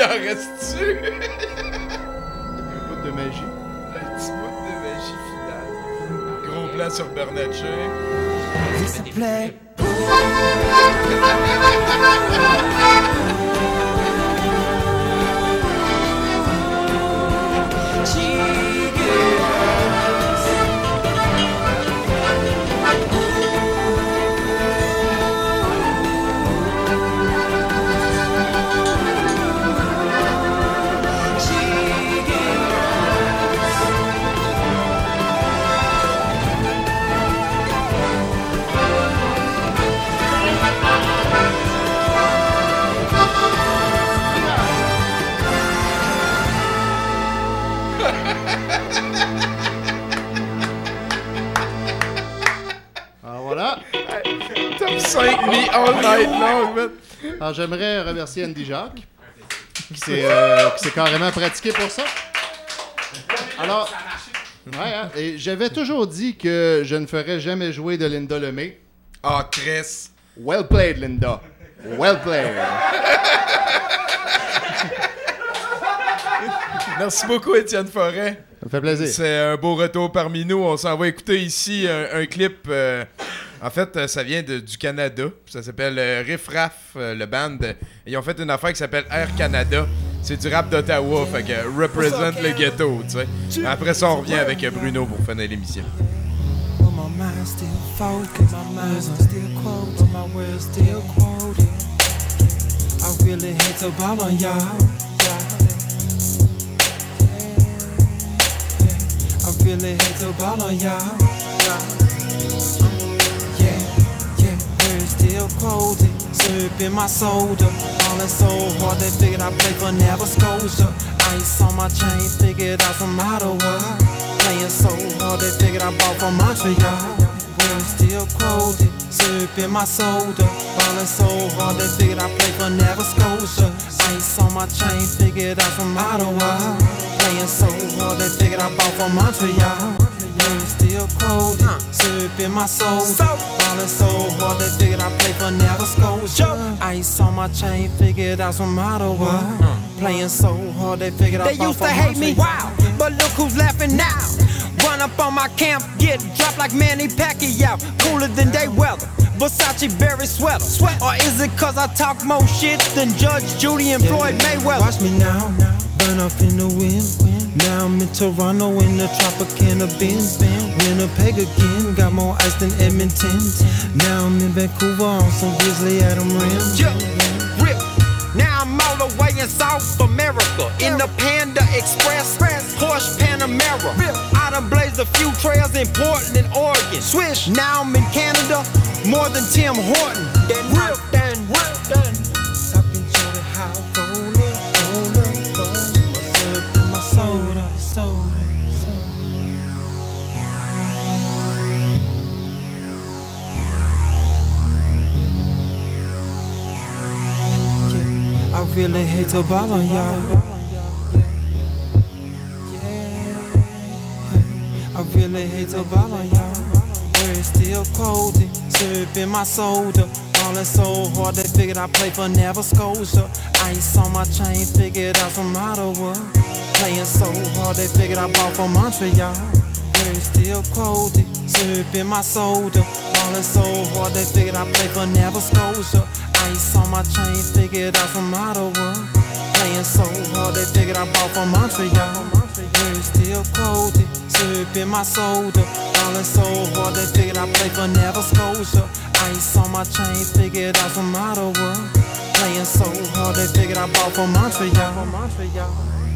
reste-tu? Un bout de magie. Un petit bout de magie finale. Gros plan sur Bernatchez. S'il te plaît. Top cinq me all night long, man. Alors, j'aimerais remercier Andy Jacques, qui s'est euh, qui s'est carrément pratiqué pour ça. Alors, ouais, hein, et j'avais toujours dit que je ne ferais jamais jouer de Linda Lemay. Ah, oh, Chris. Well played, Linda. Well played. Merci beaucoup, Étienne Forêt. Ça me fait plaisir. C'est un beau retour parmi nous. On s'en va écouter ici un, un clip. Euh, en fait, ça vient de, du Canada. Ça s'appelle euh, Riff Raff, euh, le band. Ils ont fait une affaire qui s'appelle Air Canada. C'est du rap d'Ottawa, fait que represent le ghetto, tu sais. Après ça, on revient avec Bruno pour finir l'émission. My mind still focused, my words are still quoted, my words still quoted. I really hate to ball on y'all. I really hate to ball on y'all. Yeah, yeah, words still quoted. Sipping my soda, falling so hard they figured I played for Nova Scotia. Ice on my chain, figured out from Ottawa. Playing so hard they figured I bought from Montreal. We're still quoted, sipping my soda. Falling so hard they figured I played for Nova Scotia. Ice on my chain, figured out from Ottawa. Playing so hard they figured I bought from Montreal. We're still quoted, sipping my soda. Falling so hard they figured I played for Nova Scotia. Ice on my chain, figured out from Ottawa. Playing so hard they figured I They bought used to from hate me, Montreal. wow, but look who's laughing now. Run up on my camp, get dropped like Manny Pacquiao. Cooler than day weather, Versace berry sweater. Sweat. Or is it cause I talk more shit than Judge Judy and Floyd Mayweather? Watch me now, burn up in the wind. Now I'm in Toronto in the Tropicana Benz. Winnipeg again, got more ice than Edmonton. Now I'm in Vancouver on some Grizzly Adam Rim. Yeah, rip. Now I'm all the way in South America in the Panda Express, Porsche Panamera. I done blazed a few trails in Portland, Oregon. Swish. Now I'm in Canada, more than Tim Horton. Then real, then real, then. I've been showed it how roller, roller, roller. Myself and my soda, soda. I really hate to ball on y'all. I really hate to ball on y'all. We're still quoted, sipping my soda. Falling so hard they figured I played for Nova Scotia. Ice on my chain, figured out from Ottawa. Playing so hard they figured I bought from Montreal. We're still quoted, sipping my soda. Falling so hard they figured I played for Nova Scotia. Ice on my chain, figured out from Ottawa. Playing so hard they figured I bought from Montreal. We're still quoted, sipping my soda. Falling so hard they figured I played for Nova Scotia. Ice on my chain, figured out from Ottawa. Playing so hard they figured I bought from Montreal. Montreal.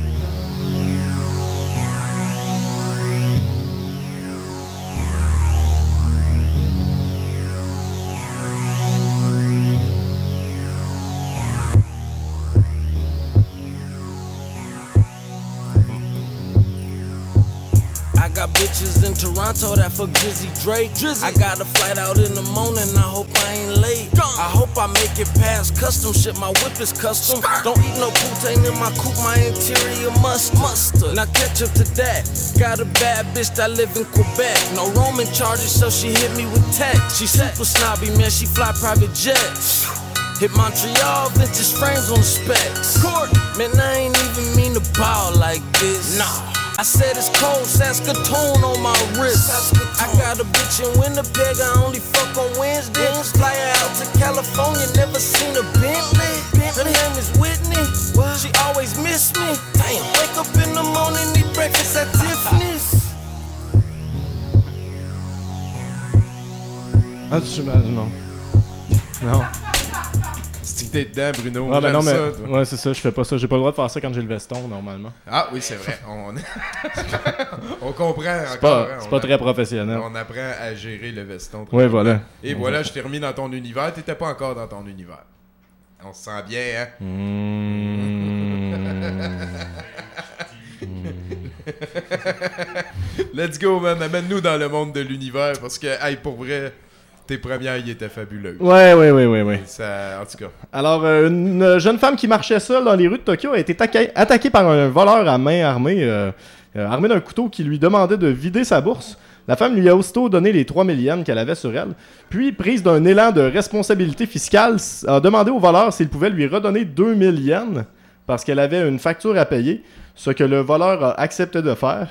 I got bitches in Toronto that fuck Drizzy Drake. Drizzy. I got a flight out in the morning, I hope I ain't late. I hope I make it past custom shit, my whip is custom. Don't eat no poutine in my coupe, my interior must mustard. Now catch up to that. Got a bad bitch that live in Quebec. No roaming charges, so she hit me with text. She super snobby, man, she fly private jets. Hit Montreal, vintage frames on the specs. Court, man, I ain't even mean to ball like this. Nah. I said it's cold, Saskatoon on my wrist. I got a bitch in Winnipeg, I only fuck on Wednesdays. Fly out to California, never seen a Bentley. Her name is Whitney, she always miss me. Damn, wake up in the morning, eat breakfast at Tiffany's. Ah, tu non. Non. C'est que t'es dedans, Bruno. Ah, ben non, mais. Ça, toi. Ouais, c'est ça, je fais pas ça. J'ai pas le droit de faire ça quand j'ai le veston, normalement. Ah, oui, c'est vrai. On, on comprend C'est encore. pas, hein, c'est on pas a... très professionnel. On apprend à gérer le veston. Oui, voilà. Et voilà, je t'ai remis dans ton univers. T'étais pas encore dans ton univers. On se sent bien, hein? Mmh. Let's go, man. Amène-nous dans le monde de l'univers parce que, hey, pour vrai, tes premières, ils étaient fabuleuses. Ouais, ouais, ouais, ouais, ouais. Ça, en tout cas. Alors, euh, une jeune femme qui marchait seule dans les rues de Tokyo a été atta- attaquée par un voleur à main armée, euh, euh, armé d'un couteau qui lui demandait de vider sa bourse. La femme lui a aussitôt donné les trois mille yens qu'elle avait sur elle. Puis, prise d'un élan de responsabilité fiscale, a demandé au voleur s'il pouvait lui redonner deux mille yens parce qu'elle avait une facture à payer, ce que le voleur a accepté de faire.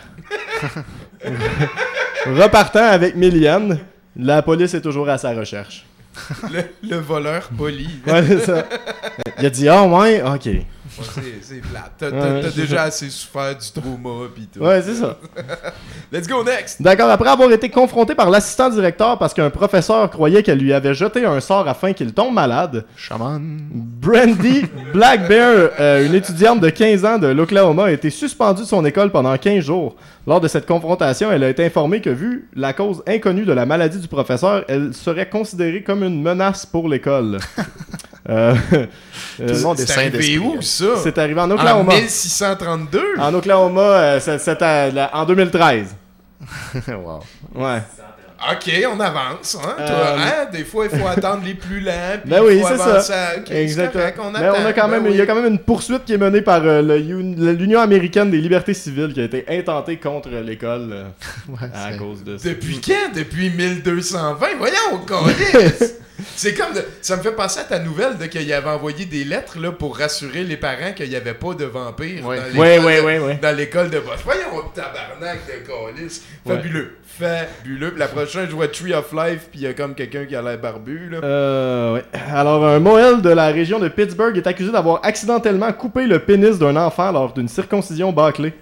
Repartant avec mille yens, la police est toujours à sa recherche. Le, le voleur poli. Ouais, c'est ça. Il a dit « Ah, ouais, ok. » Ouais, c'est, c'est plate. T'as, t'as, Ouais, t'as c'est déjà ça. assez souffert du trauma pis tout. Ouais, c'est ça. Let's go next! D'accord, après avoir été confronté par l'assistant directeur parce qu'un professeur croyait qu'elle lui avait jeté un sort afin qu'il tombe malade, Shaman. Brandy Black Bear, euh, une étudiante de quinze ans de l'Oklahoma, a été suspendue de son école pendant quinze jours. Lors de cette confrontation, elle a été informée que, vu la cause inconnue de la maladie du professeur, elle serait considérée comme une menace pour l'école. euh, Tout le monde est C'est sain arrivé d'esprit. où, ça? C'est arrivé en Oklahoma. En mille six cent trente-deux? En Oklahoma, euh, c'est- c'était la- en deux mille treize. Wow. Ouais. Ok, on avance, hein? Toi, Euh, hein? Des fois, il faut attendre les plus lents. Puis Ben il oui, faut c'est avancer ça. à- ok, c'est Exactement. correct, on Mais attend. on a quand Ben même, oui. il y a quand même une poursuite qui est menée par euh, le U- l'Union américaine des libertés civiles qui a été intentée contre l'école euh, Ouais, à c'est- cause de ça. Depuis quand? Depuis mille deux cent vingt? Voyons, câlisse! C'est comme... de- Ça me fait penser à ta nouvelle de qu'il avait envoyé des lettres là, pour rassurer les parents qu'il n'y avait pas de vampires Ouais. dans l'école Ouais, ouais, de- ouais, ouais. dans l'école de Bosch. Voyons, tabarnak de câlisse. Ouais. Fabuleux. Fabuleux. Puis la prochaine, je vois Tree of Life, puis il y a comme quelqu'un qui a l'air barbu, là. Euh, ouais. Alors, un Moël de la région de Pittsburgh est accusé d'avoir accidentellement coupé le pénis d'un enfant lors d'une circoncision bâclée.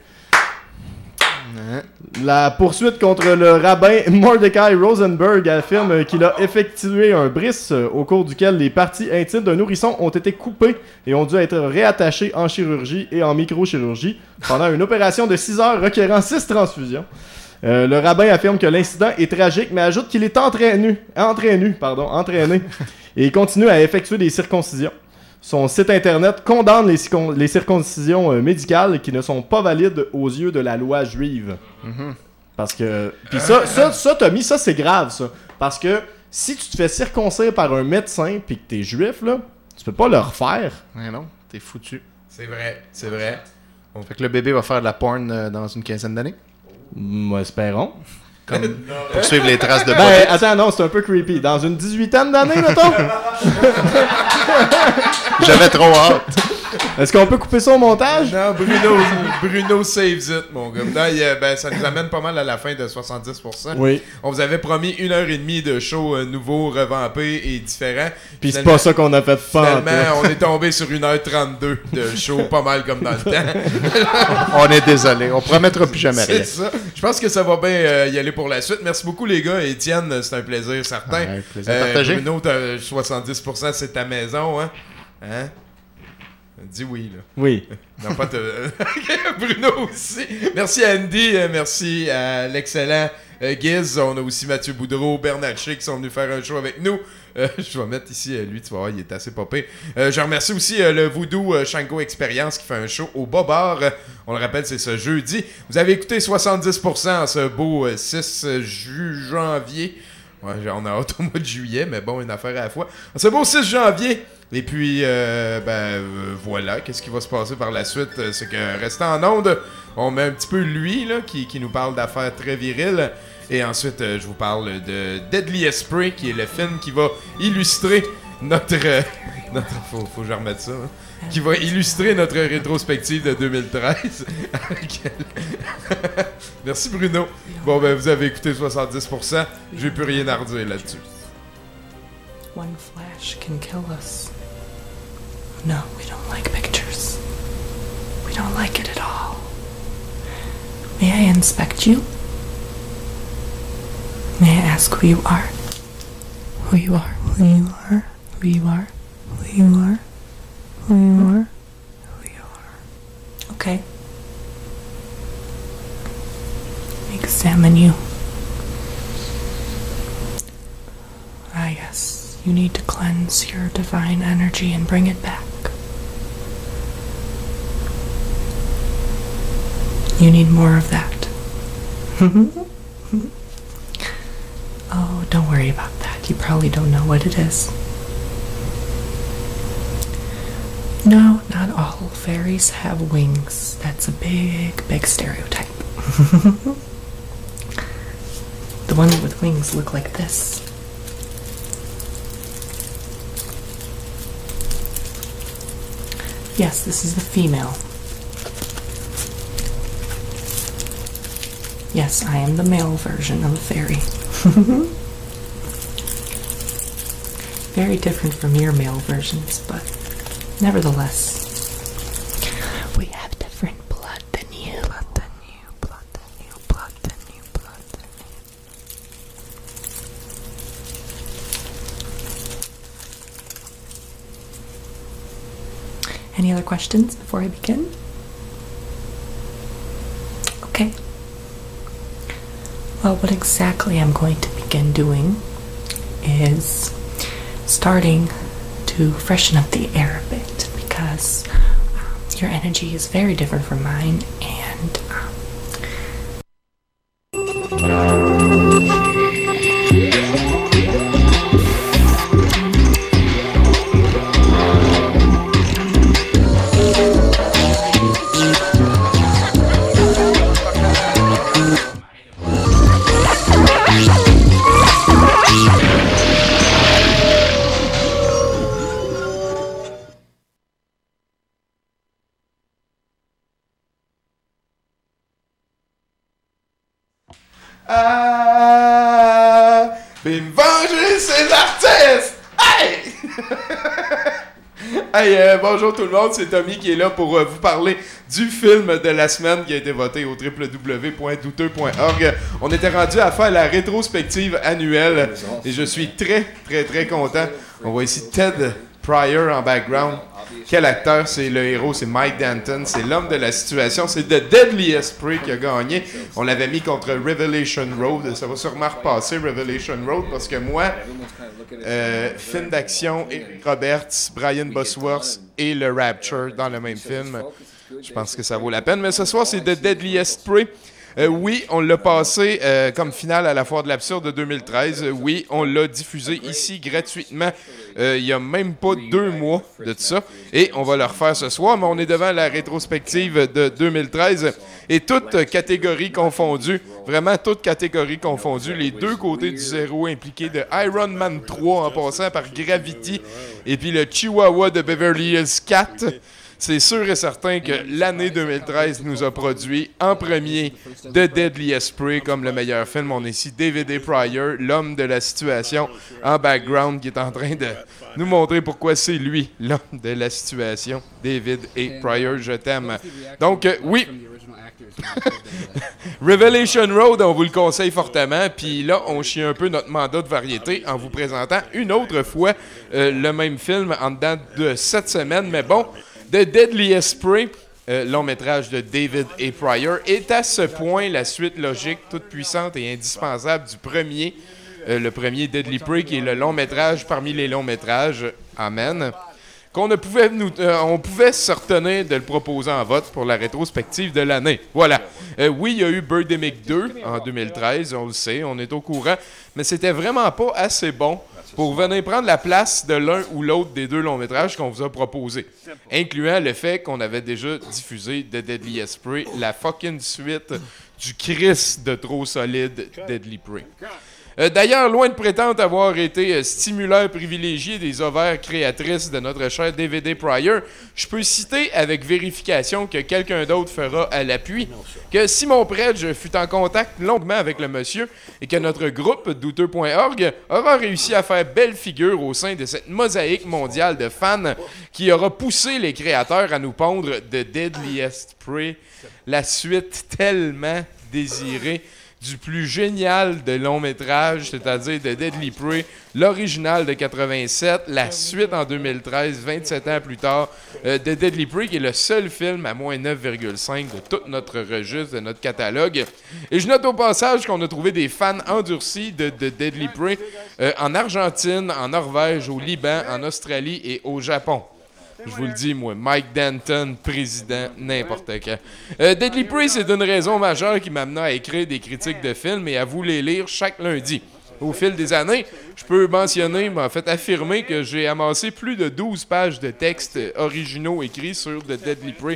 La poursuite contre le rabbin Mordecai Rosenberg affirme qu'il a effectué un bris euh, au cours duquel les parties intimes d'un nourrisson ont été coupées et ont dû être réattachées en chirurgie et en microchirurgie pendant une opération de six heures requérant six transfusions. Euh, le rabbin affirme que l'incident est tragique, mais ajoute qu'il est entraîné, entraîné, pardon, entraîné et continue à effectuer des circoncisions. Son site internet condamne les, circon- les circoncisions euh, médicales qui ne sont pas valides aux yeux de la loi juive. Mhm. Parce que... Puis ça, ça, ça, Tommy, ça, c'est grave, ça. Parce que si tu te fais circoncire par un médecin puis que t'es juif, là, tu peux pas le refaire. Ouais, non, t'es foutu. C'est vrai, c'est vrai. Bon, fait que le bébé va faire de la porn euh, dans une quinzaine d'années. Mm, espérons. Comme pour suivre les traces de Ben, Bobby. attends, non, c'est un peu creepy. Dans une dix-huitaine d'années, mettons? J'avais trop hâte. Est-ce qu'on peut couper ça au montage? Non, Bruno, Bruno saves it, mon gars. Non, il y a- ben, ça nous amène pas mal à la fin de soixante-dix pour cent. Oui. On vous avait promis une heure et demie de show euh, nouveau, revampé et différent. Puis c'est Finalement- pas ça qu'on a fait de pas. Finalement, on est tombé sur une heure trente-deux de show, pas mal comme dans le temps. On est désolé, on promettra plus jamais rien. C'est ça. Je pense que ça va bien euh, y aller pour la suite. Merci beaucoup, les gars. Étienne, c'est un plaisir certain. Ouais, plaisir partagé. Bruno, t'as soixante-dix pour cent, c'est ta maison, hein? Hein? Dis oui, là. Oui. Non, pas te... Bruno aussi. Merci à Andy, euh, merci à l'excellent euh, Giz. On a aussi Mathieu Boudreau, Bernatchez qui sont venus faire un show avec nous. Euh, je vais mettre ici, euh, lui, tu vas voir, il est assez popé. Euh, je remercie aussi euh, le Voodoo euh, Shango Experience qui fait un show au Bobar. Euh, on le rappelle, c'est ce jeudi. Vous avez écouté soixante-dix pour cent en ce beau euh, six janvier. Ouais, on a hâte au mois de juillet, mais bon, une affaire à la fois. C'est beau six janvier. Et puis, euh, ben euh, voilà, qu'est-ce qui va se passer par la suite? Euh, C'est que, restant en onde, on met un petit peu lui, là, qui, qui nous parle d'affaires très viriles. Et ensuite, euh, je vous parle de Deadly Esprit, qui est le film qui va illustrer notre, euh, Notre, faut, faut que je remette ça. Hein, qui va illustrer notre rétrospective de deux mille treize. Merci Bruno. Bon, ben vous avez écouté soixante-dix pour cent. J'ai plus rien à redire là-dessus. One flash can kill us. No, we don't like pictures. We don't like it at all. May I inspect you? May I ask who you are? Who you are? Who you are? Who you are? Who you are? Who you are? Who you are? Okay. Examine you. Ah, yes. You need to cleanse your divine energy and bring it back. You need more of that. Oh, don't worry about that. You probably don't know what it is. No, not all fairies have wings. That's a big, big stereotype. The ones with wings look like this. Yes, this is the female. Yes, I am the male version of a fairy. Very different from your male versions, but nevertheless, we have different blood than you. Blood than you, blood than you, blood than you, blood than you. Any other questions before I begin? Okay. Well, what exactly I'm going to begin doing is starting to freshen up the air a bit, because um, your energy is very different from mine, and um, Ah, puis me venger ces artistes! Hey! Hey, euh, bonjour tout le monde, c'est Tommy qui est là pour euh, vous parler du film de la semaine qui a été voté au w w w point douteux point org. On était rendu à faire la rétrospective annuelle et je suis très, très, très content. On voit ici Ted Pryor en background. Quel acteur, c'est le héros, c'est Mike Danton, c'est l'homme de la situation, c'est The Deadliest Prey qui a gagné. On l'avait mis contre Revelation Road, ça va sûrement repasser Revelation Road parce que moi, euh, film d'action, Eric Roberts, Brian Bosworth et le Rapture dans le même film, je pense que ça vaut la peine. Mais ce soir, c'est The Deadliest Prey. Euh, oui, on l'a passé euh, comme finale à la Foire de l'Absurde de deux mille treize. Euh, oui, on l'a diffusé ici gratuitement euh, il y a même pas deux mois de ça. Et on va le refaire ce soir, mais on est devant la rétrospective de deux mille treize. Et toutes catégories confondues, vraiment toutes catégories confondues, les deux côtés du zéro impliqués de Iron Man trois en passant par Gravity et puis le Chihuahua de Beverly Hills quatre. C'est sûr et certain que l'année deux mille treize nous a produit en premier The Deadliest Prey comme le meilleur film. On est ici David A. Pryor, l'homme de la situation en background qui est en train de nous montrer pourquoi c'est lui, l'homme de la situation. David A. Pryor, je t'aime. Donc, euh, oui. Revelation Road, on vous le conseille fortement. Puis là, on chie un peu notre mandat de variété en vous présentant une autre fois euh, le même film en dedans de sept semaines. Mais bon, The Deadliest Prey, euh, long métrage de David A. Pryor, est à ce point la suite logique, toute puissante et indispensable du premier, euh, le premier Deadly Prey, qui est le long métrage parmi les longs métrages. Amen. Qu'on ne pouvait nous, euh, on pouvait se retenir de le proposer en vote pour la rétrospective de l'année. Voilà. Euh, oui, il y a eu Birdemic deux en deux mille treize, on le sait, on est au courant, mais c'était vraiment pas assez bon pour venir prendre la place de l'un ou l'autre des deux longs métrages qu'on vous a proposés, incluant le fait qu'on avait déjà diffusé The Deadliest Prey, la fucking suite du Christ de trop solide Deadly Prey. Euh, D'ailleurs, loin de prétendre avoir été euh, stimulateur privilégié des ovaires créatrices de notre cher D V D Pryor, je peux citer avec vérification que quelqu'un d'autre fera à l'appui que Simon Predge fut en contact longuement avec le monsieur et que notre groupe douteux point org aura réussi à faire belle figure au sein de cette mosaïque mondiale de fans qui aura poussé les créateurs à nous pondre The Deadliest Prey, la suite tellement désirée du plus génial de long métrage, c'est-à-dire de Deadly Prey, l'original de quatre-vingt-sept, la suite en deux mille treize, vingt-sept ans plus tard, euh, de Deadly Prey, qui est le seul film à moins neuf virgule cinq de tout notre registre, de notre catalogue. Et je note au passage qu'on a trouvé des fans endurcis de, de Deadly Prey euh, en Argentine, en Norvège, au Liban, en Australie et au Japon. Je vous le dis, moi, Mike Danton, président, n'importe quand. Euh, Deadly Prey, c'est une raison majeure qui m'amena à écrire des critiques de films et à vous les lire chaque lundi. Au fil des années, je peux mentionner, mais en fait affirmer que j'ai amassé plus de douze pages de textes originaux écrits sur The Deadly Prey,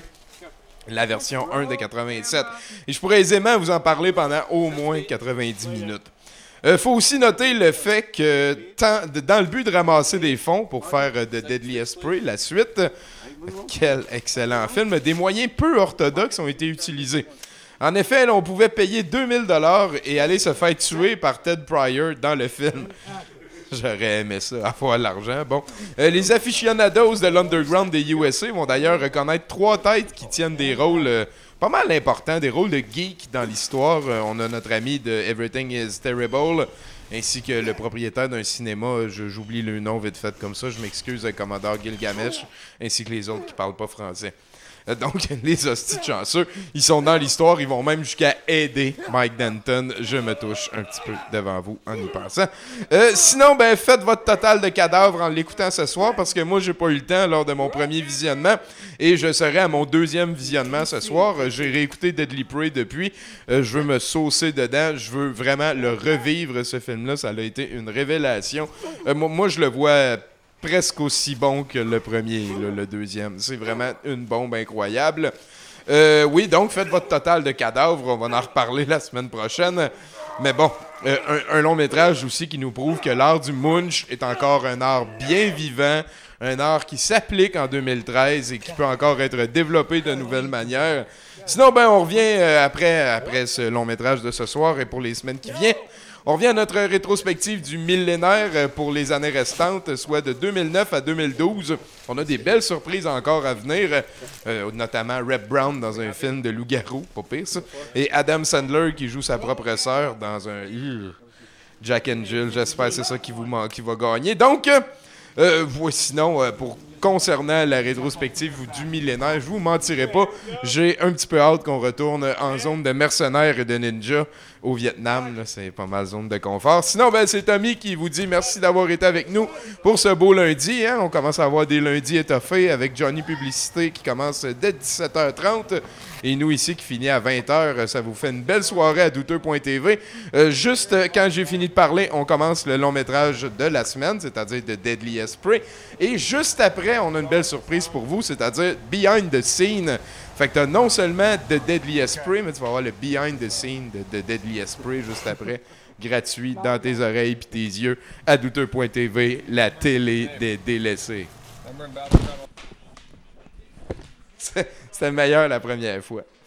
la version un de quatre-vingt-sept. Et je pourrais aisément vous en parler pendant au moins quatre-vingt-dix minutes. Il euh, faut aussi noter le fait que, tant, de, dans le but de ramasser des fonds pour faire euh, The Deadliest Prey, la suite, euh, quel excellent film, des moyens peu orthodoxes ont été utilisés. En effet, là, on pouvait payer deux mille dollars et aller se faire tuer par Ted Pryor dans le film. J'aurais aimé ça, avoir l'argent. Bon. Euh, les aficionados de l'Underground des U S A vont d'ailleurs reconnaître trois têtes qui tiennent des rôles euh, pas mal importants, des rôles de geeks dans l'histoire. Euh, on a notre ami de Everything is Terrible, ainsi que le propriétaire d'un cinéma, je, j'oublie le nom vite fait comme ça, je m'excuse, Commodore Gilgamesh, ainsi que les autres qui parlent pas français. Donc, les hosties de chanceux, ils sont dans l'histoire, ils vont même jusqu'à aider Mike Danton. Je me touche un petit peu devant vous en y pensant. Euh, sinon, ben, faites votre total de cadavres en l'écoutant ce soir, parce que moi, j'ai pas eu le temps lors de mon premier visionnement, et je serai à mon deuxième visionnement ce soir. J'ai réécouté Deadly Prey depuis. Euh, je veux me saucer dedans. Je veux vraiment le revivre, ce film-là. Ça a été une révélation. Euh, moi, moi, je le vois presque aussi bon que le premier, là, le deuxième. C'est vraiment une bombe incroyable. Euh, oui, donc faites votre total de cadavres. On va en reparler la semaine prochaine. Mais bon, euh, un, un long métrage aussi qui nous prouve que l'art du munch est encore un art bien vivant, un art qui s'applique en deux mille treize et qui peut encore être développé de nouvelles manières. Sinon, ben, on revient euh, après, après ce long métrage de ce soir et pour les semaines qui viennent. On revient à notre rétrospective du millénaire pour les années restantes, soit de deux mille neuf à deux mille douze. On a des belles surprises encore à venir, euh, notamment Reb Brown dans un film de loup-garou, pas pire ça, et Adam Sandler qui joue sa propre sœur dans un uh, Jack and Jill. J'espère que c'est ça qui, vous man- qui va gagner. Donc, euh, ouais, sinon, euh, pour concernant la rétrospective du millénaire, je vous mentirai pas, j'ai un petit peu hâte qu'on retourne en zone de mercenaires et de ninjas au Vietnam. Là, c'est pas mal zone de confort. Sinon, ben, c'est Tommy qui vous dit merci d'avoir été avec nous pour ce beau lundi. Hein? On commence à avoir des lundis étoffés avec Johnny Publicité qui commence dès dix-sept heures trente. Et nous ici qui finit à vingt heures. Ça vous fait une belle soirée à douteux point t v. Euh, juste quand j'ai fini de parler, on commence le long métrage de la semaine, c'est-à-dire de Deadliest Prey. Et juste après, on a une belle surprise pour vous, c'est-à-dire Behind the Scene. Fait que t'as non seulement The Deadliest Prey, mais tu vas avoir le Behind the Scene de The Deadliest Prey juste après, gratuit dans tes oreilles pis tes yeux, à douteux point t v, la télé des délaissés. C'était meilleur la première fois.